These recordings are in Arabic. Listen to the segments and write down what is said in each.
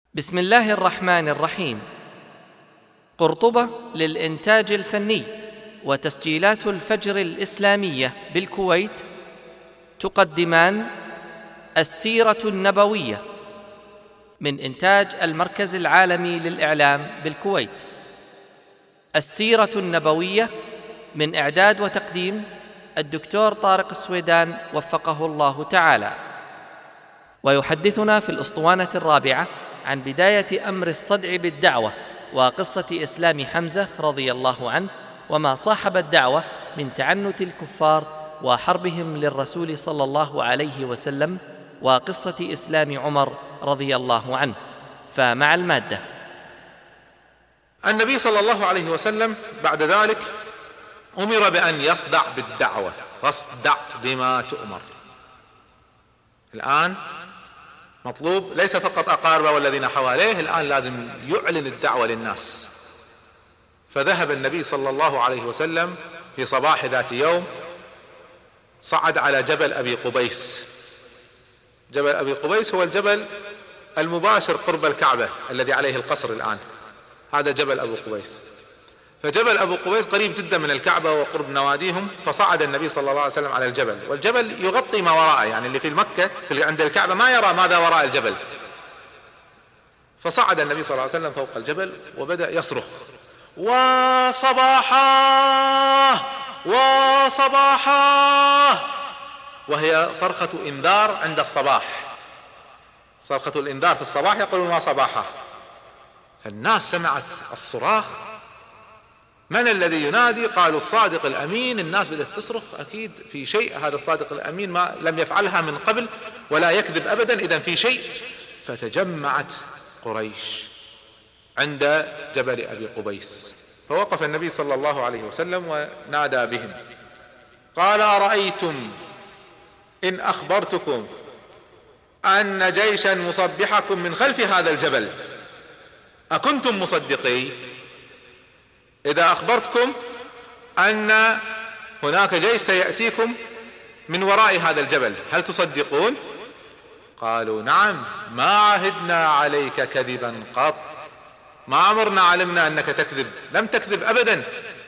بسم الله الرحمن الرحيم. قرطبة للإنتاج الفني وتسجيلات الفجر الإسلامية بالكويت تقدمان السيرة النبوية من إنتاج المركز العالمي للإعلام بالكويت. السيرة النبوية من إعداد وتقديم الدكتور طارق السويدان وفقه الله تعالى. ويحدثنا في الأسطوانة الرابعة عن بداية أمر الصدع بالدعوة وقصة إسلام حمزة رضي الله عنه وما صاحب الدعوة من تعنت الكفار وحربهم للرسول صلى الله عليه وسلم، وقصة إسلام عمر رضي الله عنه. فمع المادة. النبي صلى الله عليه وسلم بعد ذلك أمر بأن يصدع بالدعوة، فاصدع بما تؤمر. الآن مطلوب ليس فقط أقاربه والذين حواليه، الآن لازم يعلن الدعوة للناس. فذهب النبي صلى الله عليه وسلم في صباح ذات يوم، صعد على جبل أبي قبيس. جبل أبي قبيس هو الجبل المباشر قرب الكعبة الذي عليه القصر الآن، هذا جبل أبو قبيس. فجبل أبو قبيس قريب جدا من الكعبة وقرب نواديهم، فصعد النبي صلى الله عليه وسلم على الجبل، والجبل يغطي ما وراءه، يعني اللي في مكة عند الكعبة ما يرى ماذا وراء الجبل. فصعد النبي صلى الله عليه وسلم فوق الجبل وبدأ يصرخ: وصباحا وصباحا، وهي صرخة إنذار عند الصباح، صرخة الإنذار في الصباح يقولون وصباحا. الناس سمعت الصراخ، من الذي ينادي؟ قالوا الصادق الأمين. الناس بدأت تصرخ، أكيد في شيء، هذا الصادق الأمين ما لم يفعلها من قبل ولا يكذب أبدا، إذن في شيء. فتجمعت قريش عند جبل أبي قبيس، فوقف النبي صلى الله عليه وسلم ونادى بهم، قال: أرأيتم إن أخبرتكم أن جيشا مصبحكم من خلف هذا الجبل أكنتم مصدقين؟ إذا أخبرتكم أن هناك جيش سيأتيكم من وراء هذا الجبل هل تصدقون؟ قالوا: نعم، ما عهدنا عليك كذبا قط، ما عمرنا علمنا أنك تكذب، لم تكذب أبدا.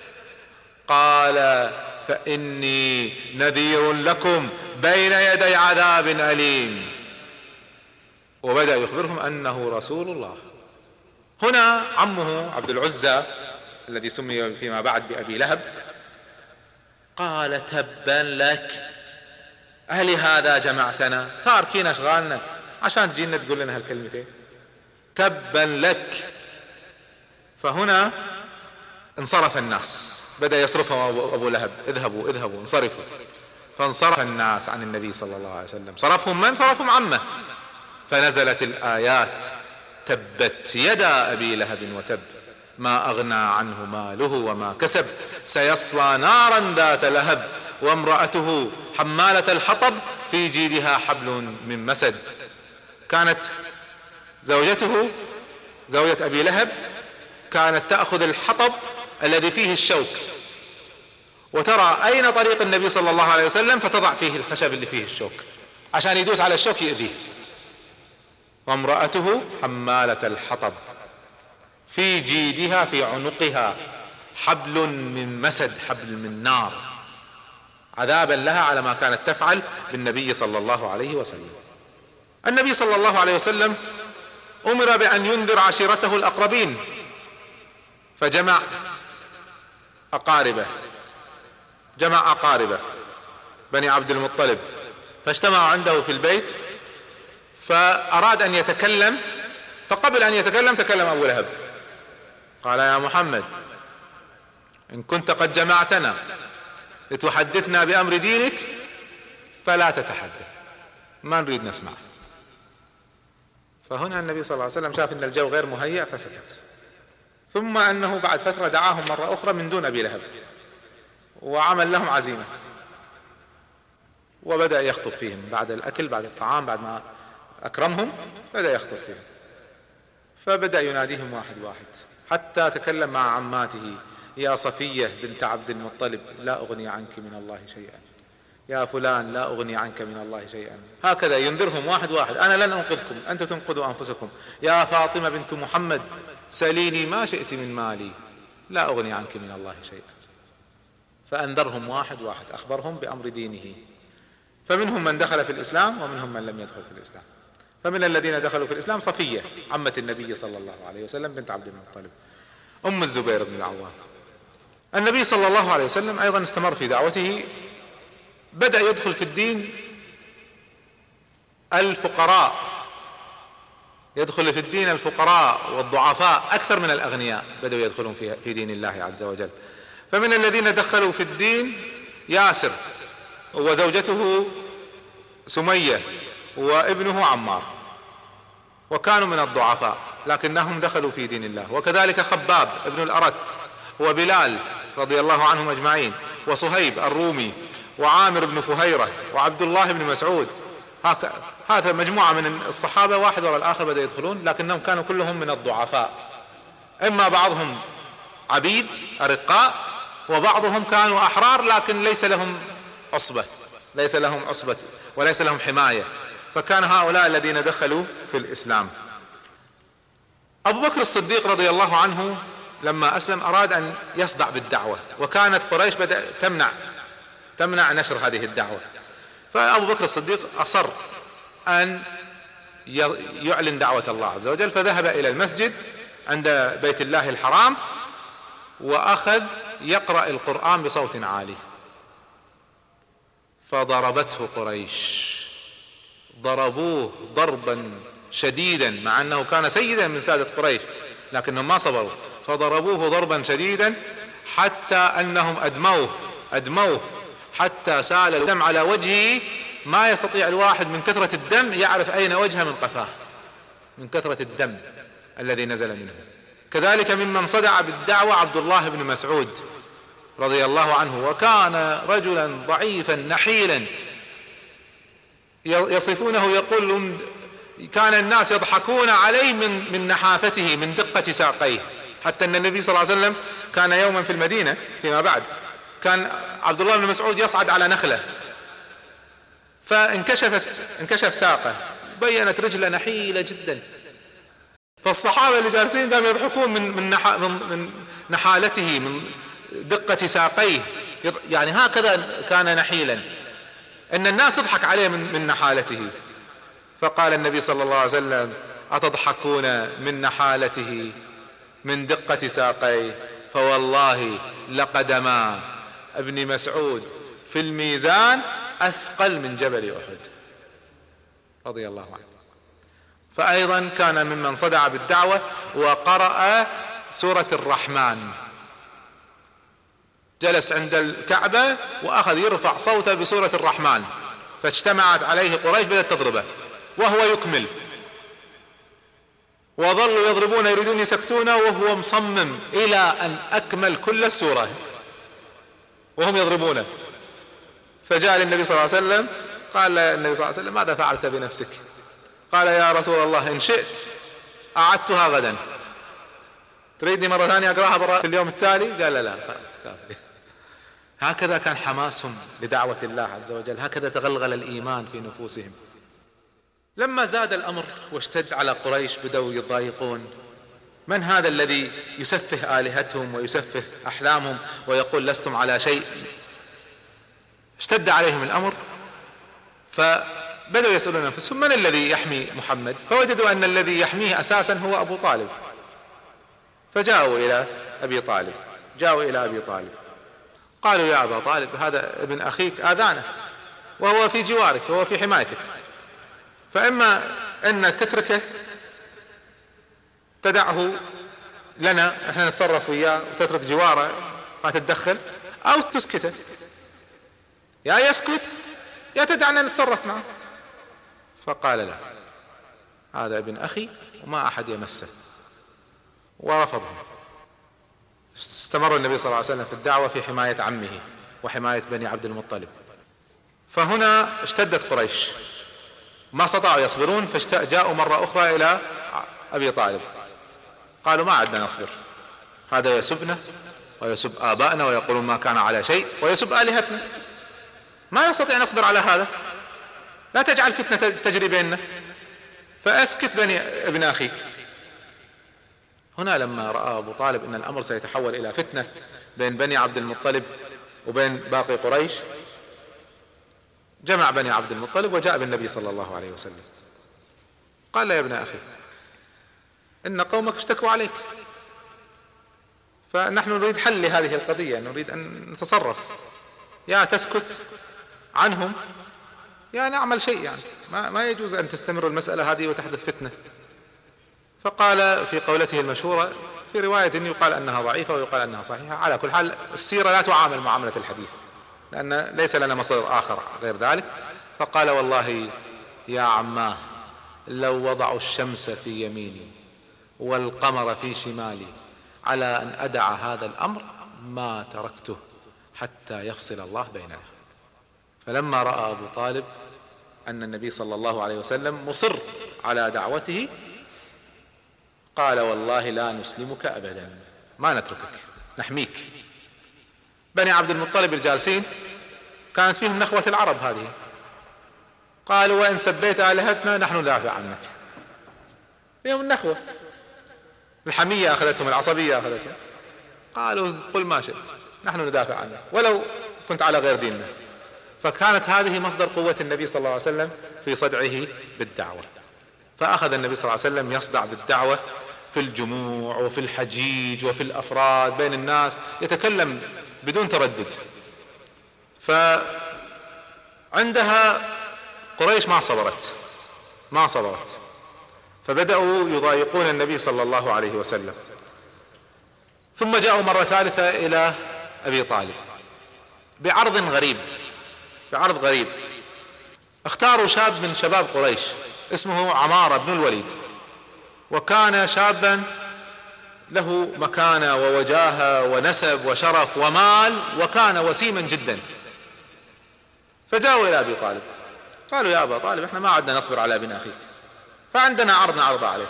قال: فإني نذير لكم بين يدي عذاب أليم. وبدأ يخبرهم أنه رسول الله. هنا عمه عبد العزى الذي سمي فيما بعد بأبي لهب قال: تبا لك، ألهذا جمعتنا؟ تاركين أشغالنا عشان تجينا تقول لنا هالكلمتين؟ تبا لك. فهنا انصرف الناس، بدأ يصرفهم أبو لهب: اذهبوا اذهبوا انصرفوا. فانصرف الناس عن النبي صلى الله عليه وسلم. صرفهم من؟ صرفهم عمه. فنزلت الآيات: تبت يدا أبي لهب وتب، ما أغنى عنه ماله وما كسب، سيصلى نارا ذات لهب، وامرأته حمالة الحطب، في جيدها حبل من مسد. كانت زوجته، زوجة أبي لهب، كانت تأخذ الحطب الذي فيه الشوك وترى أين طريق النبي صلى الله عليه وسلم فتضع فيه الخشب اللي فيه الشوك عشان يدوس على الشوك يؤذيه. وامرأته حمالة الحطب، في جيدها في عنقها حبل من مسد، حبل من نار، عذابا لها على ما كانت تفعل بالنبي صلى الله عليه وسلم. النبي صلى الله عليه وسلم أمر بأن ينذر عشيرته الأقربين، فجمع أقاربه، جمع أقاربه بني عبد المطلب، فاجتمعوا عنده في البيت، فأراد أن يتكلم، فقبل أن يتكلم تكلم أبو لهب، قال: يا محمد، إن كنت قد جمعتنا لتحدثنا بأمر دينك فلا تتحدث، ما نريد نسمع. فهنا النبي صلى الله عليه وسلم شاف أن الجو غير مهيأ فسكت. ثم أنه بعد فترة دعاهم مرة أخرى من دون أبي لهب وعمل لهم عزيمة، وبدأ يخطب فيهم بعد الأكل، بعد الطعام، بعد ما أكرمهم بدأ يخطب فيهم. فبدأ يناديهم واحد واحد حتى تكلم مع عماته: يا صفية بنت عبد المطلب، لا أغني عنك من الله شيئا، يا فلان لا أغني عنك من الله شيئا. هكذا ينذرهم واحد واحد: أنا لن أنقذكم، أنتم تنقذوا أنفسكم. يا فاطمة بنت محمد سليني ما شئت من مالي، لا أغني عنك من الله شيئا. فأنذرهم واحد واحد، أخبرهم بأمر دينه. فمنهم من دخل في الإسلام ومنهم من لم يدخل في الإسلام. فمن الذين دخلوا في الإسلام صفية عمة النبي صلى الله عليه وسلم بنت عبد المطلب، أم الزبير بن العوام. النبي صلى الله عليه وسلم أيضا استمر في دعوته، بدأ يدخل في الدين الفقراء، يدخل في الدين الفقراء والضعفاء أكثر من الأغنياء، بدأوا يدخلون في دين الله عز وجل. فمن الذين دخلوا في الدين ياسر وزوجته سمية وابنه عمار، وكانوا من الضعفاء لكنهم دخلوا في دين الله. وكذلك خباب ابن الأرت وبلال رضي الله عنهم أجمعين، وصهيب الرومي، وعامر بن فهيرة، وعبد الله بن مسعود. هذا مجموعة من الصحابة واحد وراء الآخر بدأ يدخلون، لكنهم كانوا كلهم من الضعفاء، إما بعضهم عبيد أرقاء، وبعضهم كانوا أحرار لكن ليس لهم عصبة وليس لهم حماية. فكان هؤلاء الذين دخلوا في الإسلام. أبو بكر الصديق رضي الله عنه لما أسلم أراد أن يصدع بالدعوة، وكانت قريش بدأت تمنع نشر هذه الدعوة. فأبو بكر الصديق أصر أن يعلن دعوة الله عز وجل، فذهب إلى المسجد عند بيت الله الحرام وأخذ يقرأ القرآن بصوت عالي، فضربته قريش، ضربوه ضربا شديدا، مع أنه كان سيدا من سادة قريش لكنهم ما صبروا، فضربوه ضربا شديدا حتى أنهم أدموه حتى سال الدم على وجهه، ما يستطيع الواحد من كثرة الدم يعرف أين وجهه من قفاه، من كثرة الدم الذي نزل منه. كذلك ممن صدع بالدعوة عبد الله بن مسعود رضي الله عنه، وكان رجلا ضعيفا نحيلا، يصفونه يقول كان الناس يضحكون عليه من نحافته، من دقة ساقيه، حتى أن النبي صلى الله عليه وسلم كان يوما في المدينة فيما بعد، كان عبد الله بن مسعود يصعد على نخلة، فانكشف ساقه، بينت رجله نحيلة جدا، فالصحابة اللي جالسين قاموا يضحكون من نحالته، من دقة ساقيه، يعني هكذا كان نحيلا، ان الناس تضحك عليه من نحالته. فقال النبي صلى الله عليه وسلم: أتضحكون من نحالته من دقة ساقيه، فوالله لقدما ابن مسعود في الميزان أثقل من جبل أحد رضي الله عنه. فأيضا كان ممن صدع بالدعوة وقرأ سورة الرحمن، جلس عند الكعبة وأخذ يرفع صوته بسورة الرحمن، فاجتمعت عليه قريش بدأت تضربه وهو يكمل، وظلوا يضربون يريدون يسكتونه وهو مصمم إلى أن أكمل كل السورة وهم يضربونه. فجاء للنبي صلى الله عليه وسلم، قال النبي صلى الله عليه وسلم: ماذا فعلت بنفسك؟ قال: يا رسول الله إن شئت أعدتها غدا، تريدني مرة ثانية أقرأها في اليوم التالي؟ قال: لا خلاص كافي. هكذا كان حماسهم لدعوة الله عز وجل، هكذا تغلغل الإيمان في نفوسهم. لما زاد الأمر واشتد على قريش بدأوا يضايقون: من هذا الذي يسفه آلهتهم ويسفه أحلامهم ويقول لستم على شيء؟ اشتد عليهم الأمر، فبدأوا يسألون أنفسهم: من الذي يحمي محمد؟ فوجدوا أن الذي يحميه أساسا هو أبو طالب، فجاءوا إلى أبي طالب، قالوا: يا أبا طالب، هذا ابن أخيك آذانه وهو في جوارك وهو في حمايتك، فإما أن تتركه تدعه لنا احنا نتصرف وياه وتترك جواره ما تتدخل، أو تسكته، يا يسكت يا تدعنا نتصرف معه. فقال: لا، هذا ابن أخي وما أحد يمسه، ورفضهم. استمر النبي صلى الله عليه وسلم في الدعوة في حماية عمه وحماية بني عبد المطلب. فهنا اشتدت قريش، ما استطاعوا يصبرون، فجاءوا مرة أخرى إلى أبي طالب، قالوا: ما عدنا نصبر، هذا يسبنا ويسب آبائنا ويقولون ما كان على شيء ويسب آلهتنا، ما نستطيع أن نصبر على هذا، لا تجعل فتنة تجري بيننا، فأسكت بني ابن أخيك. هنا لما رأى أبو طالب أن الأمر سيتحول إلى فتنة بين بني عبد المطلب وبين باقي قريش، جمع بني عبد المطلب وجاء بالنبي صلى الله عليه وسلم، قال له: يا ابن أخي، إن قومك اشتكوا عليك، فنحن نريد حل لهذه القضية، نريد أن نتصرف، يا تسكت عنهم يا نعمل شيء، يعني ما يجوز أن تستمر المسألة هذه وتحدث فتنة. فقال في قولته المشهورة، في رواية يقال أنها ضعيفة ويقال أنها صحيحة، على كل حال السيرة لا تعامل معاملة الحديث لأن ليس لنا مصدر آخر غير ذلك. فقال: والله يا عماه، لو وضعوا الشمس في يميني والقمر في شمالي على أن أدع هذا الأمر ما تركته حتى يفصل الله بيننا. فلما رأى أبو طالب أن النبي صلى الله عليه وسلم مصر على دعوته قال: والله لا نسلمك أبدا، ما نتركك، نحميك. بني عبد المطلب الجالسين كانت فيهم نخوة العرب هذه، قالوا: وإن سبيت آلهتنا نحن ندافع عنك. فيهم النخوة، الحمية أخذتهم، العصبية أخذتهم، قالوا: قل ما شئت، نحن ندافع عنك ولو كنت على غير ديننا. فكانت هذه مصدر قوة النبي صلى الله عليه وسلم في صدعه بالدعوة. فأخذ النبي صلى الله عليه وسلم يصدع بالدعوة في الجموع وفي الحجيج وفي الأفراد بين الناس، يتكلم بدون تردد. فعندها قريش ما صبرت، فبدأوا يضايقون النبي صلى الله عليه وسلم. ثم جاءوا مرة ثالثة إلى أبي طالب بعرض غريب. اختاروا شاب من شباب قريش اسمه عمارة بن الوليد، وكان شابا له مكانة ووجاهة ونسب وشرف ومال، وكان وسيما جدا. فجاءوا إلى أبي طالب قالوا: يا أبا طالب، احنا ما عدنا نصبر على ابن أخيك، فعندنا عرض عليك،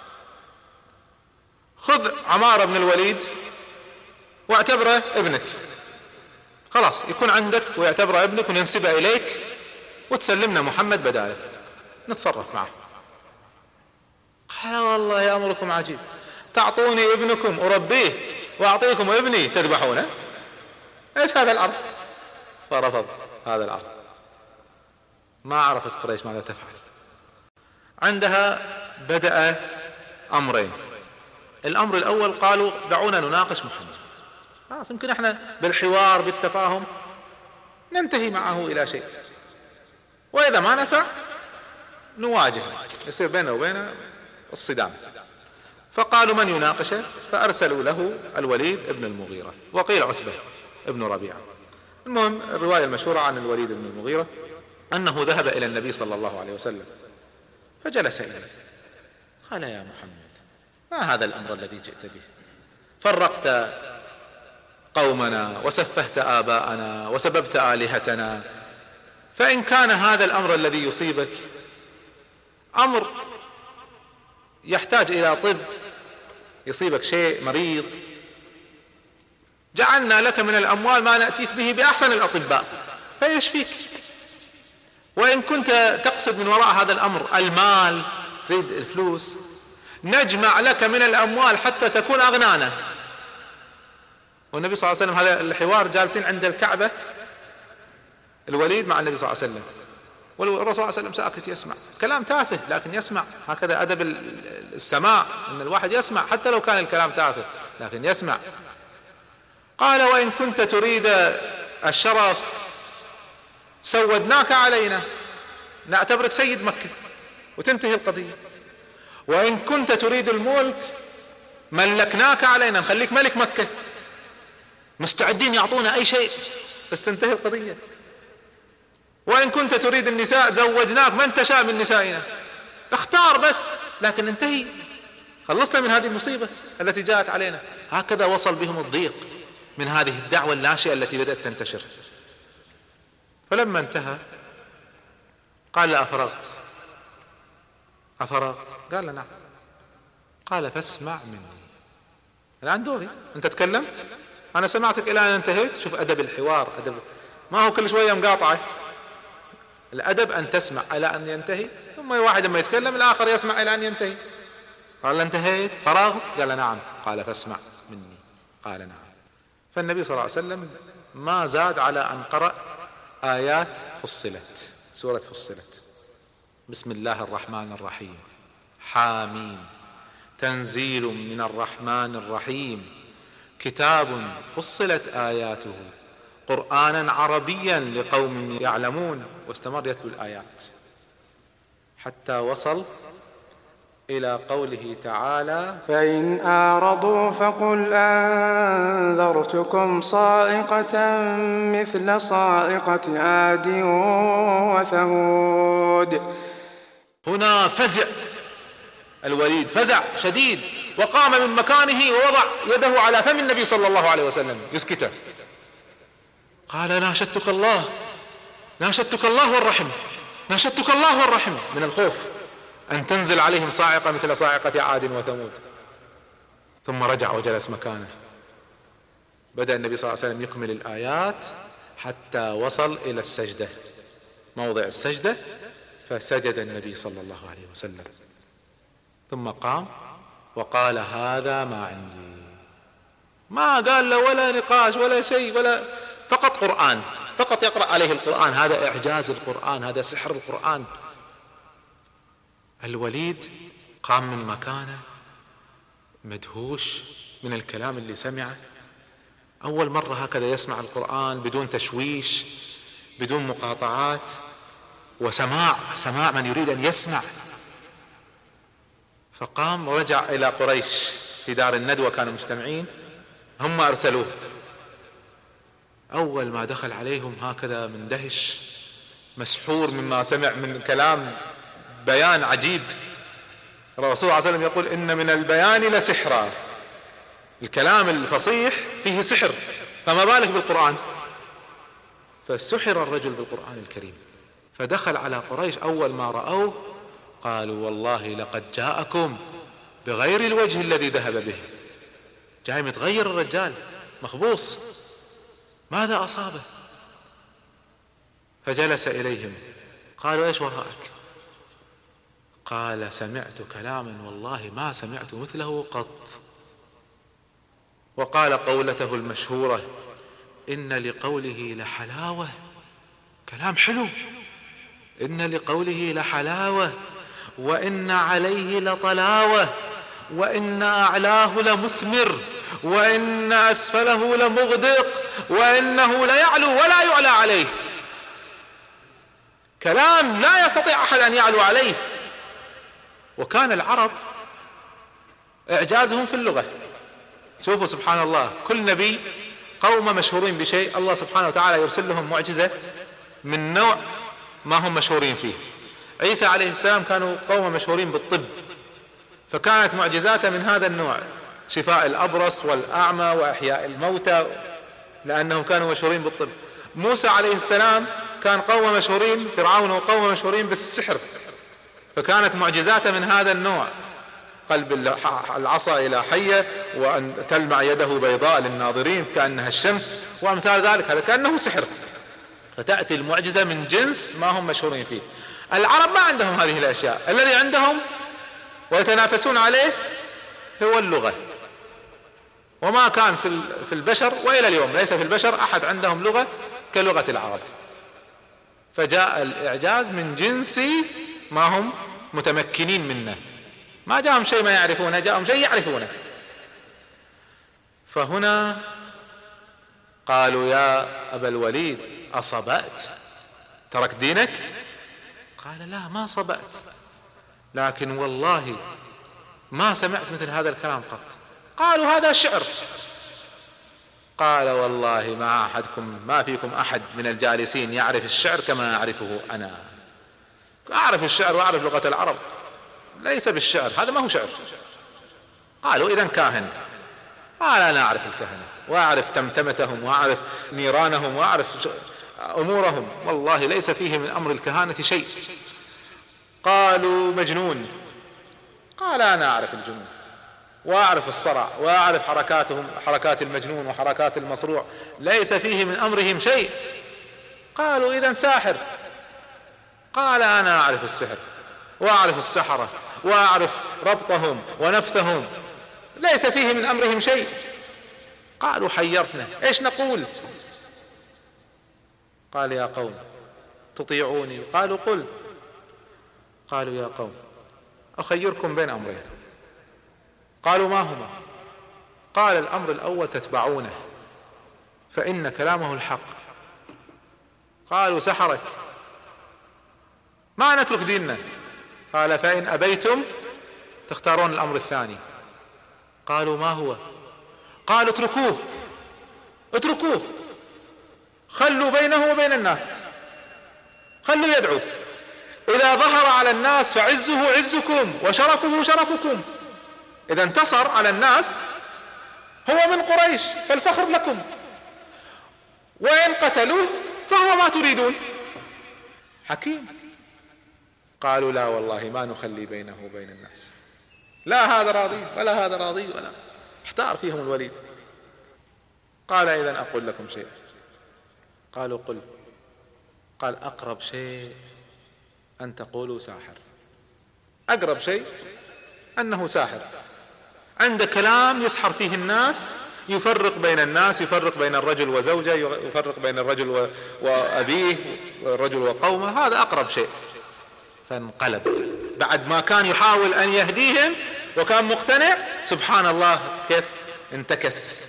خذ عمارة بن الوليد واعتبره ابنك، خلاص يكون عندك ويعتبره ابنك وننسبه إليك، وتسلمنا محمد بداله نتصرف معه. قال: والله أمركم عجيب، تعطوني ابنكم أربيه وأعطيكم ابني تذبحونه، ايش هذا العرض؟ فرفض هذا العرض. ما عرفت قريش ماذا تفعل. عندها بدأ أمرين. الأمر الأول قالوا: دعونا نناقش محمد، خلاص يمكن احنا بالحوار بالتفاهم ننتهي معه إلى شيء، وإذا ما نفع نواجه، يصير بينه وبينه الصدام. فقالوا: من يناقشه؟ فأرسلوا له الوليد ابن المغيرة، وقيل عتبة ابن ربيعة. المهم الرواية المشهورة عن الوليد بن المغيرة أنه ذهب إلى النبي صلى الله عليه وسلم فجلس إليه، قال: يا محمد، ما هذا الأمر الذي جئت به؟ فرقت قومنا وسفهت آباءنا وسببت آلهتنا، فإن كان هذا الأمر الذي يصيبك أمر يحتاج إلى طب، يصيبك شيء مريض، جعلنا لك من الأموال ما نأتيك به بأحسن الأطباء فيشفيك. وإن كنت تقصد من وراء هذا الأمر المال، تريد الفلوس، نجمع لك من الأموال حتى تكون أغنانا. والنبي صلى الله عليه وسلم، هذا الحوار جالسين عند الكعبة الوليد مع النبي صلى الله عليه وسلم، والرسول صلى الله عليه وسلم ساكت يسمع كلام تافه، لكن يسمع، هكذا أدب السماع، أن الواحد يسمع حتى لو كان الكلام تافه لكن يسمع. قال: وإن كنت تريد الشرف سودناك علينا، نعتبرك سيد مكة وتنتهي القضية. وإن كنت تريد الملك ملكناك علينا، نخليك ملك مكة، مستعدين يعطونا أي شيء بس تنتهي القضية. وإن كنت تريد النساء زوجناك من تشاء من نسائنا، اختار بس لكن انتهي، خلصنا من هذه المصيبة التي جاءت علينا. هكذا وصل بهم الضيق من هذه الدعوة الناشئة التي بدأت تنتشر. فلما انتهى قال: أفرغت؟ قال: نعم. قال: فاسمع مني، الآن دوري، أنت تكلمت، أنا سمعتك إلى أن انتهيت. شوف أدب الحوار، أدب ما هو كل شوية مقاطعة. الأدب أن تسمع إلى أن ينتهي، ثم واحد لما يتكلم الآخر يسمع إلى أن ينتهي. قال انتهيت فرغت؟ قال نعم. قال فاسمع مني. قال نعم. فالنبي صلى الله عليه وسلم ما زاد على أن قرأ آيات فصلت، سورة فصلت. بسم الله الرحمن الرحيم، حامين، تنزيل من الرحمن الرحيم، كتاب فصلت آياته قرآنا عربيا لقوم يعلمون. واستمر يتلو الآيات حتى وصل إلى قوله تعالى: فإن أعرضوا فقل أنذرتكم صاعقة مثل صاعقة عاد وثمود. هنا فزع الوليد، فزع شديد، وقام من مكانه ووضع يده على فم النبي صلى الله عليه وسلم يسكته. قال: ناشدتك الله، ناشدتك الله والرحم، ناشدتك الله والرحم، من الخوف أن تنزل عليهم صاعقة مثل صاعقة عاد وثمود. ثم رجع وجلس مكانه. بدأ النبي صلى الله عليه وسلم يكمل الآيات حتى وصل إلى السجدة، موضع السجدة، فسجد النبي صلى الله عليه وسلم. ثم قام وقال: هذا ما عندي. ما قال له ولا نقاش ولا شيء، ولا فقط قرآن، فقط يقرأ عليه القرآن. هذا إعجاز القرآن، هذا سحر القرآن. الوليد قام من مكانه مدهوش من الكلام اللي سمعه. أول مرة هكذا يسمع القرآن بدون تشويش، بدون مقاطعات، وسماع من يريد أن يسمع. فقام ورجع إلى قريش في دار الندوة، كانوا مجتمعين، هم أرسلوه. أول ما دخل عليهم هكذا مندهش مسحور مما سمع من كلام، بيان عجيب. الرسول صلى الله عليه وسلم يقول: إن من البيان لسحرا. الكلام الفصيح فيه سحر، فما بالك بالقرآن. فسحر الرجل بالقرآن الكريم. فدخل على قريش، أول ما رأوه قالوا: والله لقد جاءكم بغير الوجه الذي ذهب به. جاي متغير الرجال، مخبوص، ماذا أصابه؟ فجلس إليهم. قالوا: ايش وراءك؟ قال: سمعت كلاما والله ما سمعت مثله قط. وقال قولته المشهورة: إن لقوله لحلاوة. كلام حلو. إن لقوله لحلاوة، وإن عليه لطلاوة، وإن أعلاه لمثمر، وإن أسفله لمغدق، وإنه ليعلو ولا يعلى عليه. كلام لا يستطيع أحد أن يعلو عليه. وكان العرب إعجازهم في اللغة. شوفوا سبحان الله، كل نبي قوم مشهورين بشيء، الله سبحانه وتعالى يرسل لهم معجزة من نوع ما هم مشهورين فيه. عيسى عليه السلام كانوا قوم مشهورين بالطب، فكانت معجزاته من هذا النوع، شفاء الأبرص والأعمى وإحياء الموتى، لأنهم كانوا مشهورين بالطب. موسى عليه السلام كان قوم مشهورين، فرعون وقوم مشهورين بالسحر، فكانت معجزاته من هذا النوع، قلب العصا إلى حية، وأن تلمع يده بيضاء للناظرين كأنها الشمس، وأمثال ذلك. هذا كأنه سحر. فتأتي المعجزة من جنس ما هم مشهورين فيه. العرب ما عندهم هذه الأشياء، الذي عندهم ويتنافسون عليه هو اللغة. وما كان في البشر، وإلى اليوم ليس في البشر أحد عندهم لغة كلغة العرب. فجاء الإعجاز من جنس ما هم متمكنين منه، ما جاءهم شيء ما يعرفونه، جاءهم شيء يعرفونه. فهنا قالوا: يا أبا الوليد أصبأت؟ ترك دينك؟ قال: لا، ما صبأت، لكن والله ما سمعت مثل هذا الكلام قط. قالوا: هذا شعر. قال: والله ما فيكم أحد من الجالسين يعرف الشعر كما أعرفه أنا. أعرف الشعر وأعرف لغة العرب، ليس بالشعر، هذا ما هو شعر. قالوا: إذن كاهن. قال: أنا أعرف الكهنة، وأعرف تمتمتهم، وأعرف نيرانهم، وأعرف أمورهم، والله ليس فيه من أمر الكهانة شيء. قالوا: مجنون. قال: أنا أعرف الجنون، وأعرف الصرع، وأعرف حركاتهم، حركات المجنون وحركات المصروع، ليس فيه من أمرهم شيء. قالوا إذن ساحر. قال أنا أعرف السحر وأعرف السحرة وأعرف ربطهم ونفثهم، ليس فيه من أمرهم شيء. قالوا حيرتنا، إيش نقول؟ قال يا قوم تطيعوني؟ قالوا قل. قالوا يا قوم أخيركم بين أمرين. قالوا ما هما؟ قال الأمر الأول تتبعونه فإن كلامه الحق. قالوا سحرك، ما نترك ديننا. قال فإن أبيتم تختارون الأمر الثاني. قالوا ما هو؟ قالوا اتركوه، خلوا بينه وبين الناس، خلوا يدعو، إذا ظهر على الناس فعزه عزكم وشرفه شرفكم، إذا انتصر على الناس هو من قريش فالفخر لكم، وإن قتلوه فهو ما تريدون. حكيم. قالوا لا والله ما نخلي بينه وبين الناس، لا هذا راضي ولا هذا راضي ولا. احتار فيهم الوليد. قال إذن أقول لكم شيء. قالوا قل. قال أقرب شيء أن تقولوا ساحر، أقرب شيء أنه ساحر، عند كلام يسحر فيه الناس، يفرق بين الناس، يفرق بين الرجل وزوجه، يفرق بين الرجل وأبيه والرجل وقومه، هذا أقرب شيء. فانقلب بعد ما كان يحاول أن يهديهم وكان مقتنع، سبحان الله كيف انتكس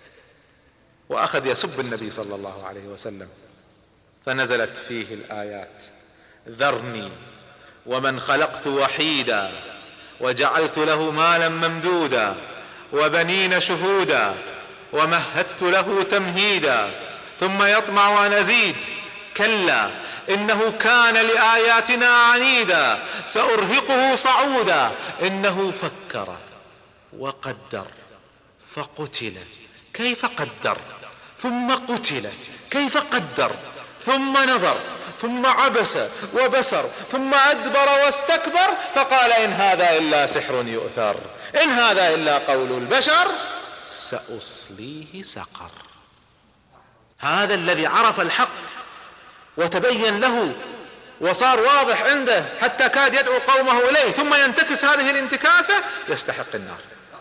وأخذ يسب النبي صلى الله عليه وسلم. فنزلت فيه الآيات: ذرني ومن خلقت وحيدا وجعلت له مالا ممدودا وبنين شهودا ومهدت له تمهيدا ثم يطمع أن أزيد كلا إنه كان لآياتنا عنيدا سأرهقه صعودا إنه فكر وقدر فقتل كيف قدر ثم قتل كيف قدر ثم نظر ثم عبس وبسر ثم أدبر واستكبر فقال إن هذا إلا سحر يؤثر إن هذا إلا قول البشر سأصليه سقر. هذا الذي عرف الحق وتبين له وصار واضح عنده حتى كاد يدعو قومه إليه ثم ينتكس هذه الانتكاسة يستحق النار.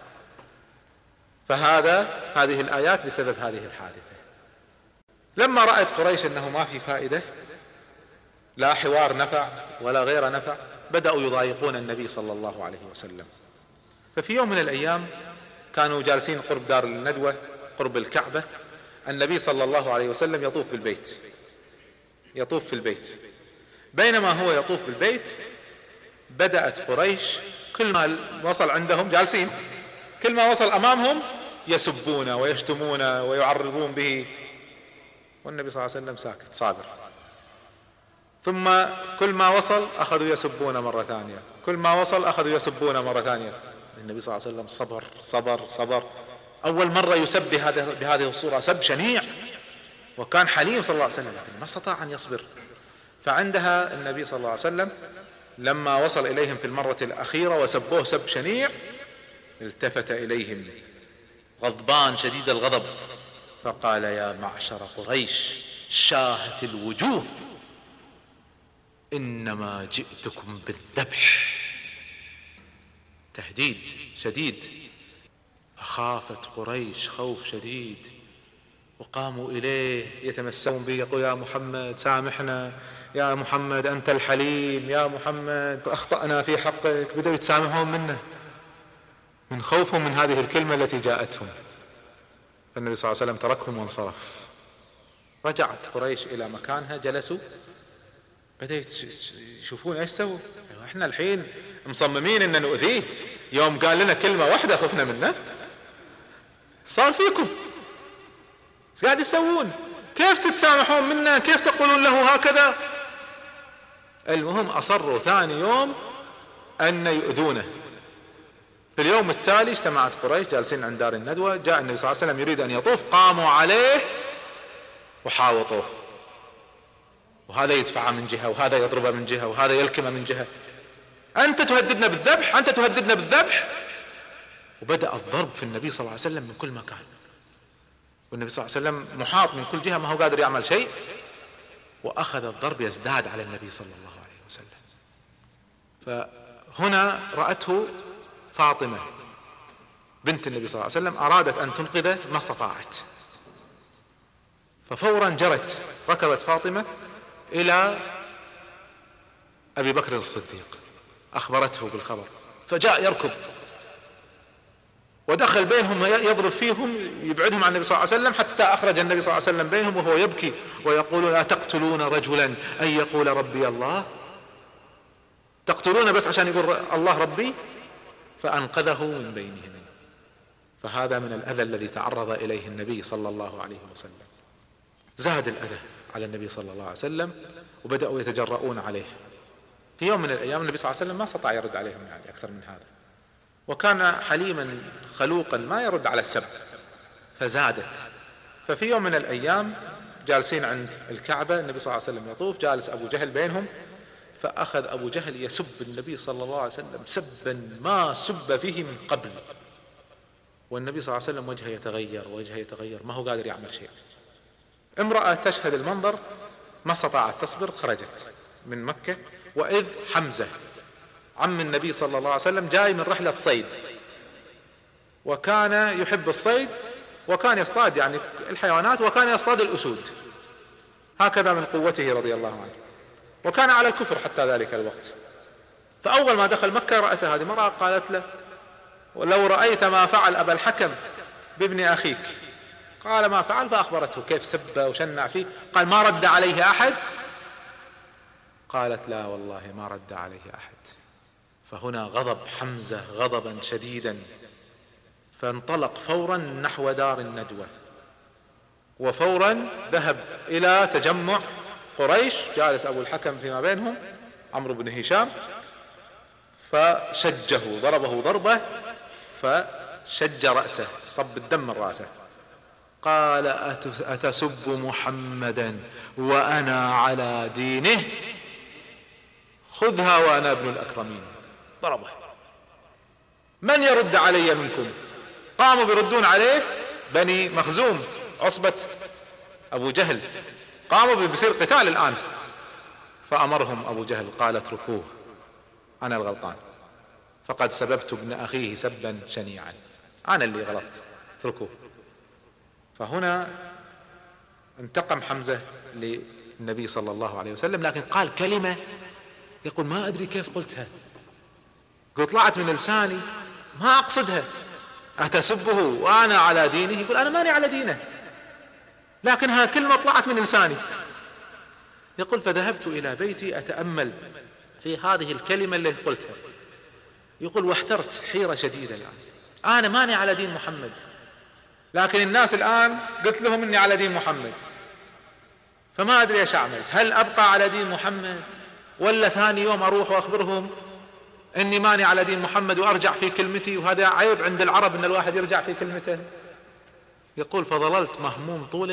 هذه الآيات بسبب هذه الحادثة. لما رأت قريش أنه ما في فائدة، لا حوار نفع ولا غير نفع، بدأوا يضايقون النبي صلى الله عليه وسلم. ففي يوم من الأيام كانوا جالسين قرب دار الندوة قرب الكعبة، النبي صلى الله عليه وسلم يطوف في البيت. بينما هو يطوف بالبيت بدأت قريش كل ما وصل عندهم جالسين، كل ما وصل أمامهم يسبون ويشتمون ويعرضون به، والنبي صلى الله عليه وسلم ساكت صابر. ثم كل ما وصل أخذوا يسبون مرة ثانية، كل ما وصل أخذوا يسبون مرة ثانية. النبي صلى الله عليه وسلم صبر صبر صبر. أول مرة يسب بهذه الصورة سب شنيع، وكان حليم صلى الله عليه وسلم لكن ما استطاع أن يصبر. فعندها النبي صلى الله عليه وسلم لما وصل إليهم في المرة الأخيرة وسبوه سب شنيع التفت إليهم غضبان شديد الغضب فقال يا معشر قريش شاهت الوجوه إنما جئتكم بالذبح. تهديد شديد. فخافت قريش خوف شديد وقاموا إليه يتمسون به يقول يا محمد سامحنا، يا محمد أنت الحليم، يا محمد أخطأنا في حقك. بدأوا يتسامحون منه من خوفهم من هذه الكلمة التي جاءتهم. فالنبي صلى الله عليه وسلم تركهم وانصرف. رجعت قريش إلى مكانها، جلسوا بدأوا يشوفون ايش سووا. احنا الحين مصممين ان نؤذيه، يوم قال لنا كلمة واحدة خفنا منه، صار فيكم ايش قاعد تسوون؟ كيف تتسامحون منا؟ كيف تقولون له هكذا؟ المهم أصروا ثاني يوم أن يؤذونه. في اليوم التالي اجتمعت قريش جالسين عند دار الندوة، جاء النبي صلى الله عليه وسلم يريد أن يطوف، قاموا عليه وحاوطوه، وهذا يدفعه من جهة وهذا يضربه من جهة وهذا يلكمه من جهة. أنت تهددنا بالذبح، أنت تهددنا بالذبح. وبدأ الضرب في النبي صلى الله عليه وسلم من كل مكان، والنبي صلى الله عليه وسلم محاط من كل جهة، ما هو قادر يعمل شيء. وأخذ الضرب يزداد على النبي صلى الله عليه وسلم. فهنا رأته فاطمة بنت النبي صلى الله عليه وسلم، أرادت أن تنقذه ما استطاعت، ففورا جرت ركضت فاطمة إلى أبي بكر الصديق، أخبرته بالخبر، فجاء يركض ودخل بينهم يضرب فيهم يبعدهم عن النبي صلى الله عليه وسلم، حتى أخرج النبي صلى الله عليه وسلم بينهم وهو يبكي ويقول: لا تقتلون رجلا أن يقول ربي الله، تقتلونه بس عشان يقول الله ربي، فأنقذه من بينهم. فهذا من الأذى الذي تعرض إليه النبي صلى الله عليه وسلم. زاد الأذى على النبي صلى الله عليه وسلم وبدأوا يتجرؤون عليه. في يوم من الأيام النبي صلى الله عليه وسلم ما استطاع يرد عليهم يعني أكثر من هذا، وكان حليما خلوقا ما يرد على السب، فزادت. ففي يوم من الأيام جالسين عند الكعبة، النبي صلى الله عليه وسلم يطوف، جالس أبو جهل بينهم، فأخذ أبو جهل يسب النبي صلى الله عليه وسلم سبا ما سب فيه من قبل، والنبي صلى الله عليه وسلم وجهه يتغير ما هو قادر يعمل شيء. امرأة تشهد المنظر ما استطاعت تصبر، خرجت من مكة، وإذ حمزة عم النبي صلى الله عليه وسلم جاي من رحلة صيد، وكان يحب الصيد وكان يصطاد يعني الحيوانات، وكان يصطاد الأسود، هكذا من قوته رضي الله عنه، وكان على الكفر حتى ذلك الوقت. فأول ما دخل مكة رأت هذه المرأة، قالت له: ولو رأيت ما فعل أبا الحكم بابن أخيك. قال: ما فعل؟ فأخبرته كيف سب وشنع فيه. قال: ما رد عليه أحد؟ قالت: لا والله ما رد عليه أحد. فهنا غضب حمزة غضبا شديدا، فانطلق فورا نحو دار الندوة، وفورا ذهب إلى تجمع قريش، جالس أبو الحكم فيما بينهم عمرو بن هشام، فشجه ضربه ضربة فشج رأسه، صب الدم من رأسه. قال: أتسب محمدا وأنا على دينه؟ خذها وأنا ابن الأكرمين. ضربه. من يرد علي منكم؟ قاموا بيردون عليه بني مخزوم عصبة أبو جهل، قاموا بيصير قتال الآن. فأمرهم أبو جهل قال: اتركوه، أنا الغلطان، فقد سببت ابن أخيه سبا شنيعا، أنا اللي غلطت، اتركوه. فهنا انتقم حمزة للنبي صلى الله عليه وسلم، لكن قال كلمة يقول: ما أدري كيف قلتها، قلت طلعت من لساني ما أقصدها، أتسبه وأنا على دينه؟ يقول: أنا ماني على دينه، لكنها كلمة طلعت من لساني. يقول: فذهبت إلى بيتي أتأمل في هذه الكلمة اللي قلتها. يقول: واحترت حيرة شديدة الآن، أنا ماني على دين محمد، لكن الناس الآن قلت لهم إني على دين محمد، فما أدري إيش أعمل، هل أبقى على دين محمد ولا ثاني يوم أروح وأخبرهم إني ماني على دين محمد وأرجع في كلمتي؟ وهذا عيب عند العرب إن الواحد يرجع في كلمته. يقول: فظللت مهموم طول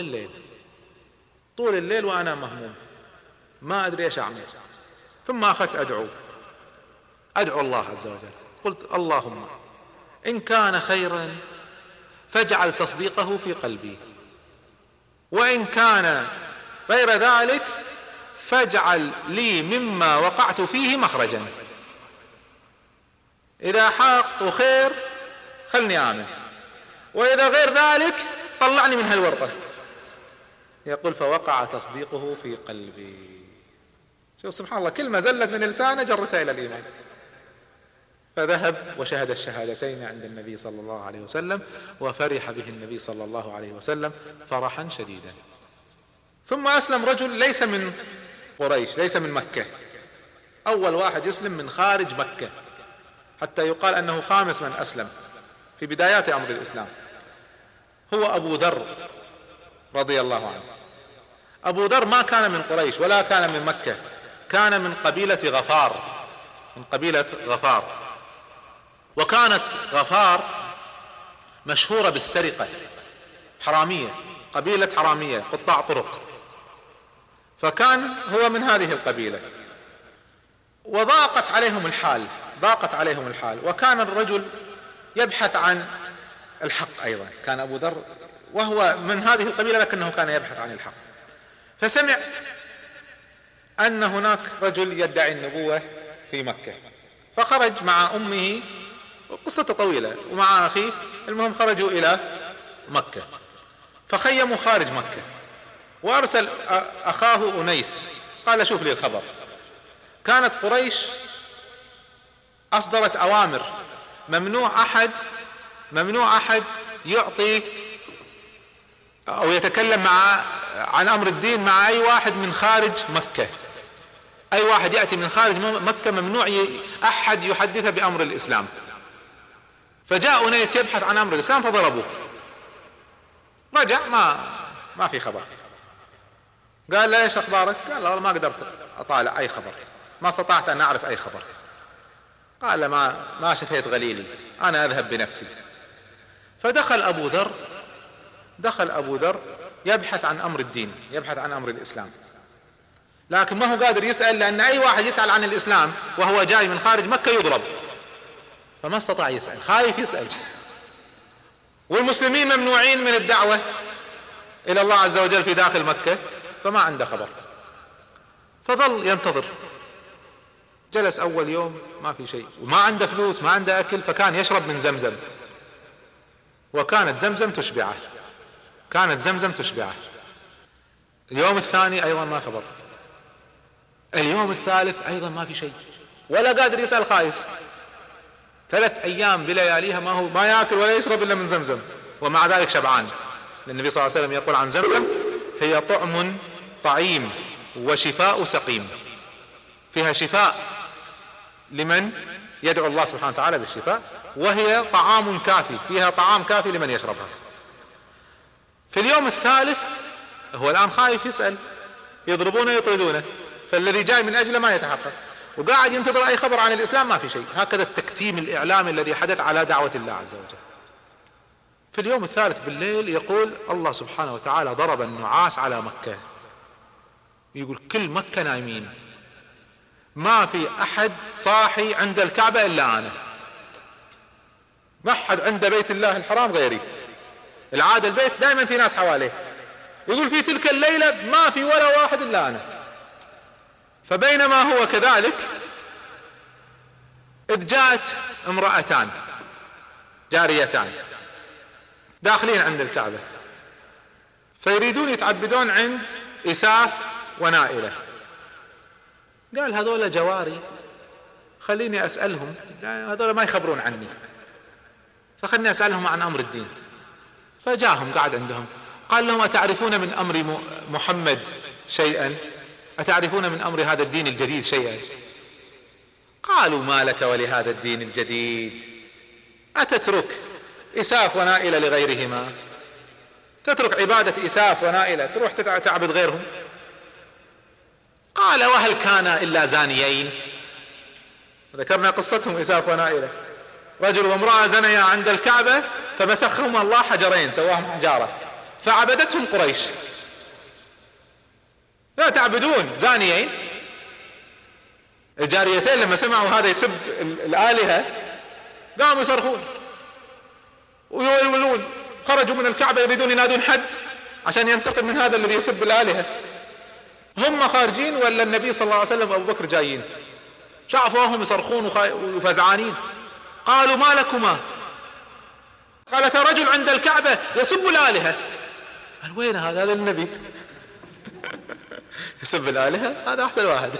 الليل وأنا مهموم ما أدري إيش أعمل. ثم أخذت أدعو الله عز وجل، قلت: اللهم إن كان خيرا فاجعل تصديقه في قلبي، وإن كان غير ذلك فاجعل لي مما وقعت فيه مخرجا، إذا حق خير خلني آمن، وإذا غير ذلك طلعني من هالورطة. يقول: فوقع تصديقه في قلبي. شوف سبحان الله، كلمة زلت من لسانه جرتها إلى الإيمان. فذهب وشهد الشهادتين عند النبي صلى الله عليه وسلم، وفرح به النبي صلى الله عليه وسلم فرحا شديدا. ثم أسلم رجل ليس من قريش، ليس من مكة، أول واحد يسلم من خارج مكة، حتى يقال أنه خامس من أسلم في بدايات أمر الإسلام، هو أبو ذر رضي الله عنه. أبو ذر ما كان من قريش ولا كان من مكة، كان من قبيلة غفار، وكانت غفار مشهورة بالسرقة، حرامية، قبيلة حرامية قطاع طرق، فكان هو من هذه القبيلة. وضاقت عليهم الحال، وكان الرجل يبحث عن الحق أيضا، كان أبو ذر وهو من هذه القبيلة لكنه كان يبحث عن الحق. فسمع أن هناك رجل يدعي النبوة في مكة، فخرج مع أمه، قصته طويلة، ومع أخيه. المهم خرجوا إلى مكة، فخيموا خارج مكة، وأرسل أخاه أنيس قال شوف لي الخبر. كانت قريش أصدرت أوامر ممنوع أحد يعطي أو يتكلم عن أمر الدين مع أي واحد من خارج مكة. أي واحد يأتي من خارج مكة ممنوع أحد يحدث بأمر الإسلام. فجاء أنيس يبحث عن أمر الإسلام فضربوه، رجع ما في خبر. قال له ايش اخبارك؟ قال والله ما قدرت اطالع اي خبر، ما استطعت ان اعرف اي خبر. قال ما شفيت غليلي، انا اذهب بنفسي. فدخل ابو ذر يبحث عن امر الدين، يبحث عن امر الاسلام، لكن ما هو قادر يسأل، لان اي واحد يسأل عن الاسلام وهو جاي من خارج مكة يضرب، فما استطاع يسأل، خايف يسأل. والمسلمين ممنوعين من الدعوة الى الله عز وجل في داخل مكة، فما عنده خبر. فظل ينتظر، جلس اول يوم ما في شيء، وما عنده فلوس، ما عنده اكل، فكان يشرب من زمزم، وكانت زمزم تشبعه. اليوم الثاني ايضا ما خبر، اليوم الثالث ايضا ما في شيء، ولا قادر يسأل، خايف. 3 ايام بلياليها ما ياكل ولا يشرب الا من زمزم، ومع ذلك شبعان. النبي صلى الله عليه وسلم يقول عن زمزم: هي طعم طعيم وشفاء سقيم. فيها شفاء لمن يدعو الله سبحانه وتعالى بالشفاء، وهي طعام كافي، فيها طعام كافي لمن يشربها. في اليوم الثالث هو الآن خايف يسأل، يضربونه يطردونه، فالذي جاي من أجله ما يتحقق، وقاعد ينتظر أي خبر عن الإسلام، ما في شيء. هكذا التكتيم الإعلامي الذي حدث على دعوة الله عز وجل. في اليوم الثالث بالليل يقول الله سبحانه وتعالى ضرب النعاس على مكة، يقول كل مكة نايمين، ما في أحد صاحي عند الكعبة إلا أنا، ما أحد عند بيت الله الحرام غيري. العادة البيت دائما في ناس حواليه، يقول في تلك الليلة ما في ولا واحد إلا أنا. فبينما هو كذلك إذ جاءت امرأتان جاريتان داخلين عند الكعبة، فيريدون يتعبدون عند إساف ونائلة. قال هذول جواري، خليني أسألهم، هذول ما يخبرون عني، فخلني أسألهم عن أمر الدين. فجاهم قعد عندهم، قال لهم: أتعرفون من أمر محمد شيئا؟ أتعرفون من أمر هذا الدين الجديد شيئا؟ قالوا: ما لك ولهذا الدين الجديد؟ أتترك إساف ونائلة لغيرهما؟ تترك عبادة إساف ونائلة تروح تعبد غيرهم؟ قال: وهل كان إلا زانيين؟ ذكرنا قصتهم إساف ونائلة، رجل وامرأة زنيا عند الكعبة فمسخهما الله حجرين، سواهم حجارة، فعبدتهم قريش. لا تعبدون زانيين؟ الجاريتين لما سمعوا هذا يسب الآلهة قاموا يصرخون ويولون، خرجوا من الكعبة يريدون ينادون حد عشان ينتقم من هذا الذي يسب الآلهة. هم خارجين ولا النبي صلى الله عليه وسلم وأبو بكر جايين، شافوهم يصرخون وفزعانين. قالوا: ما لكما؟ قالت: رجل عند الكعبة يسب الآلهة. قال: وين هذا النبي يسب الآلهة؟ هذا أحسن واحد.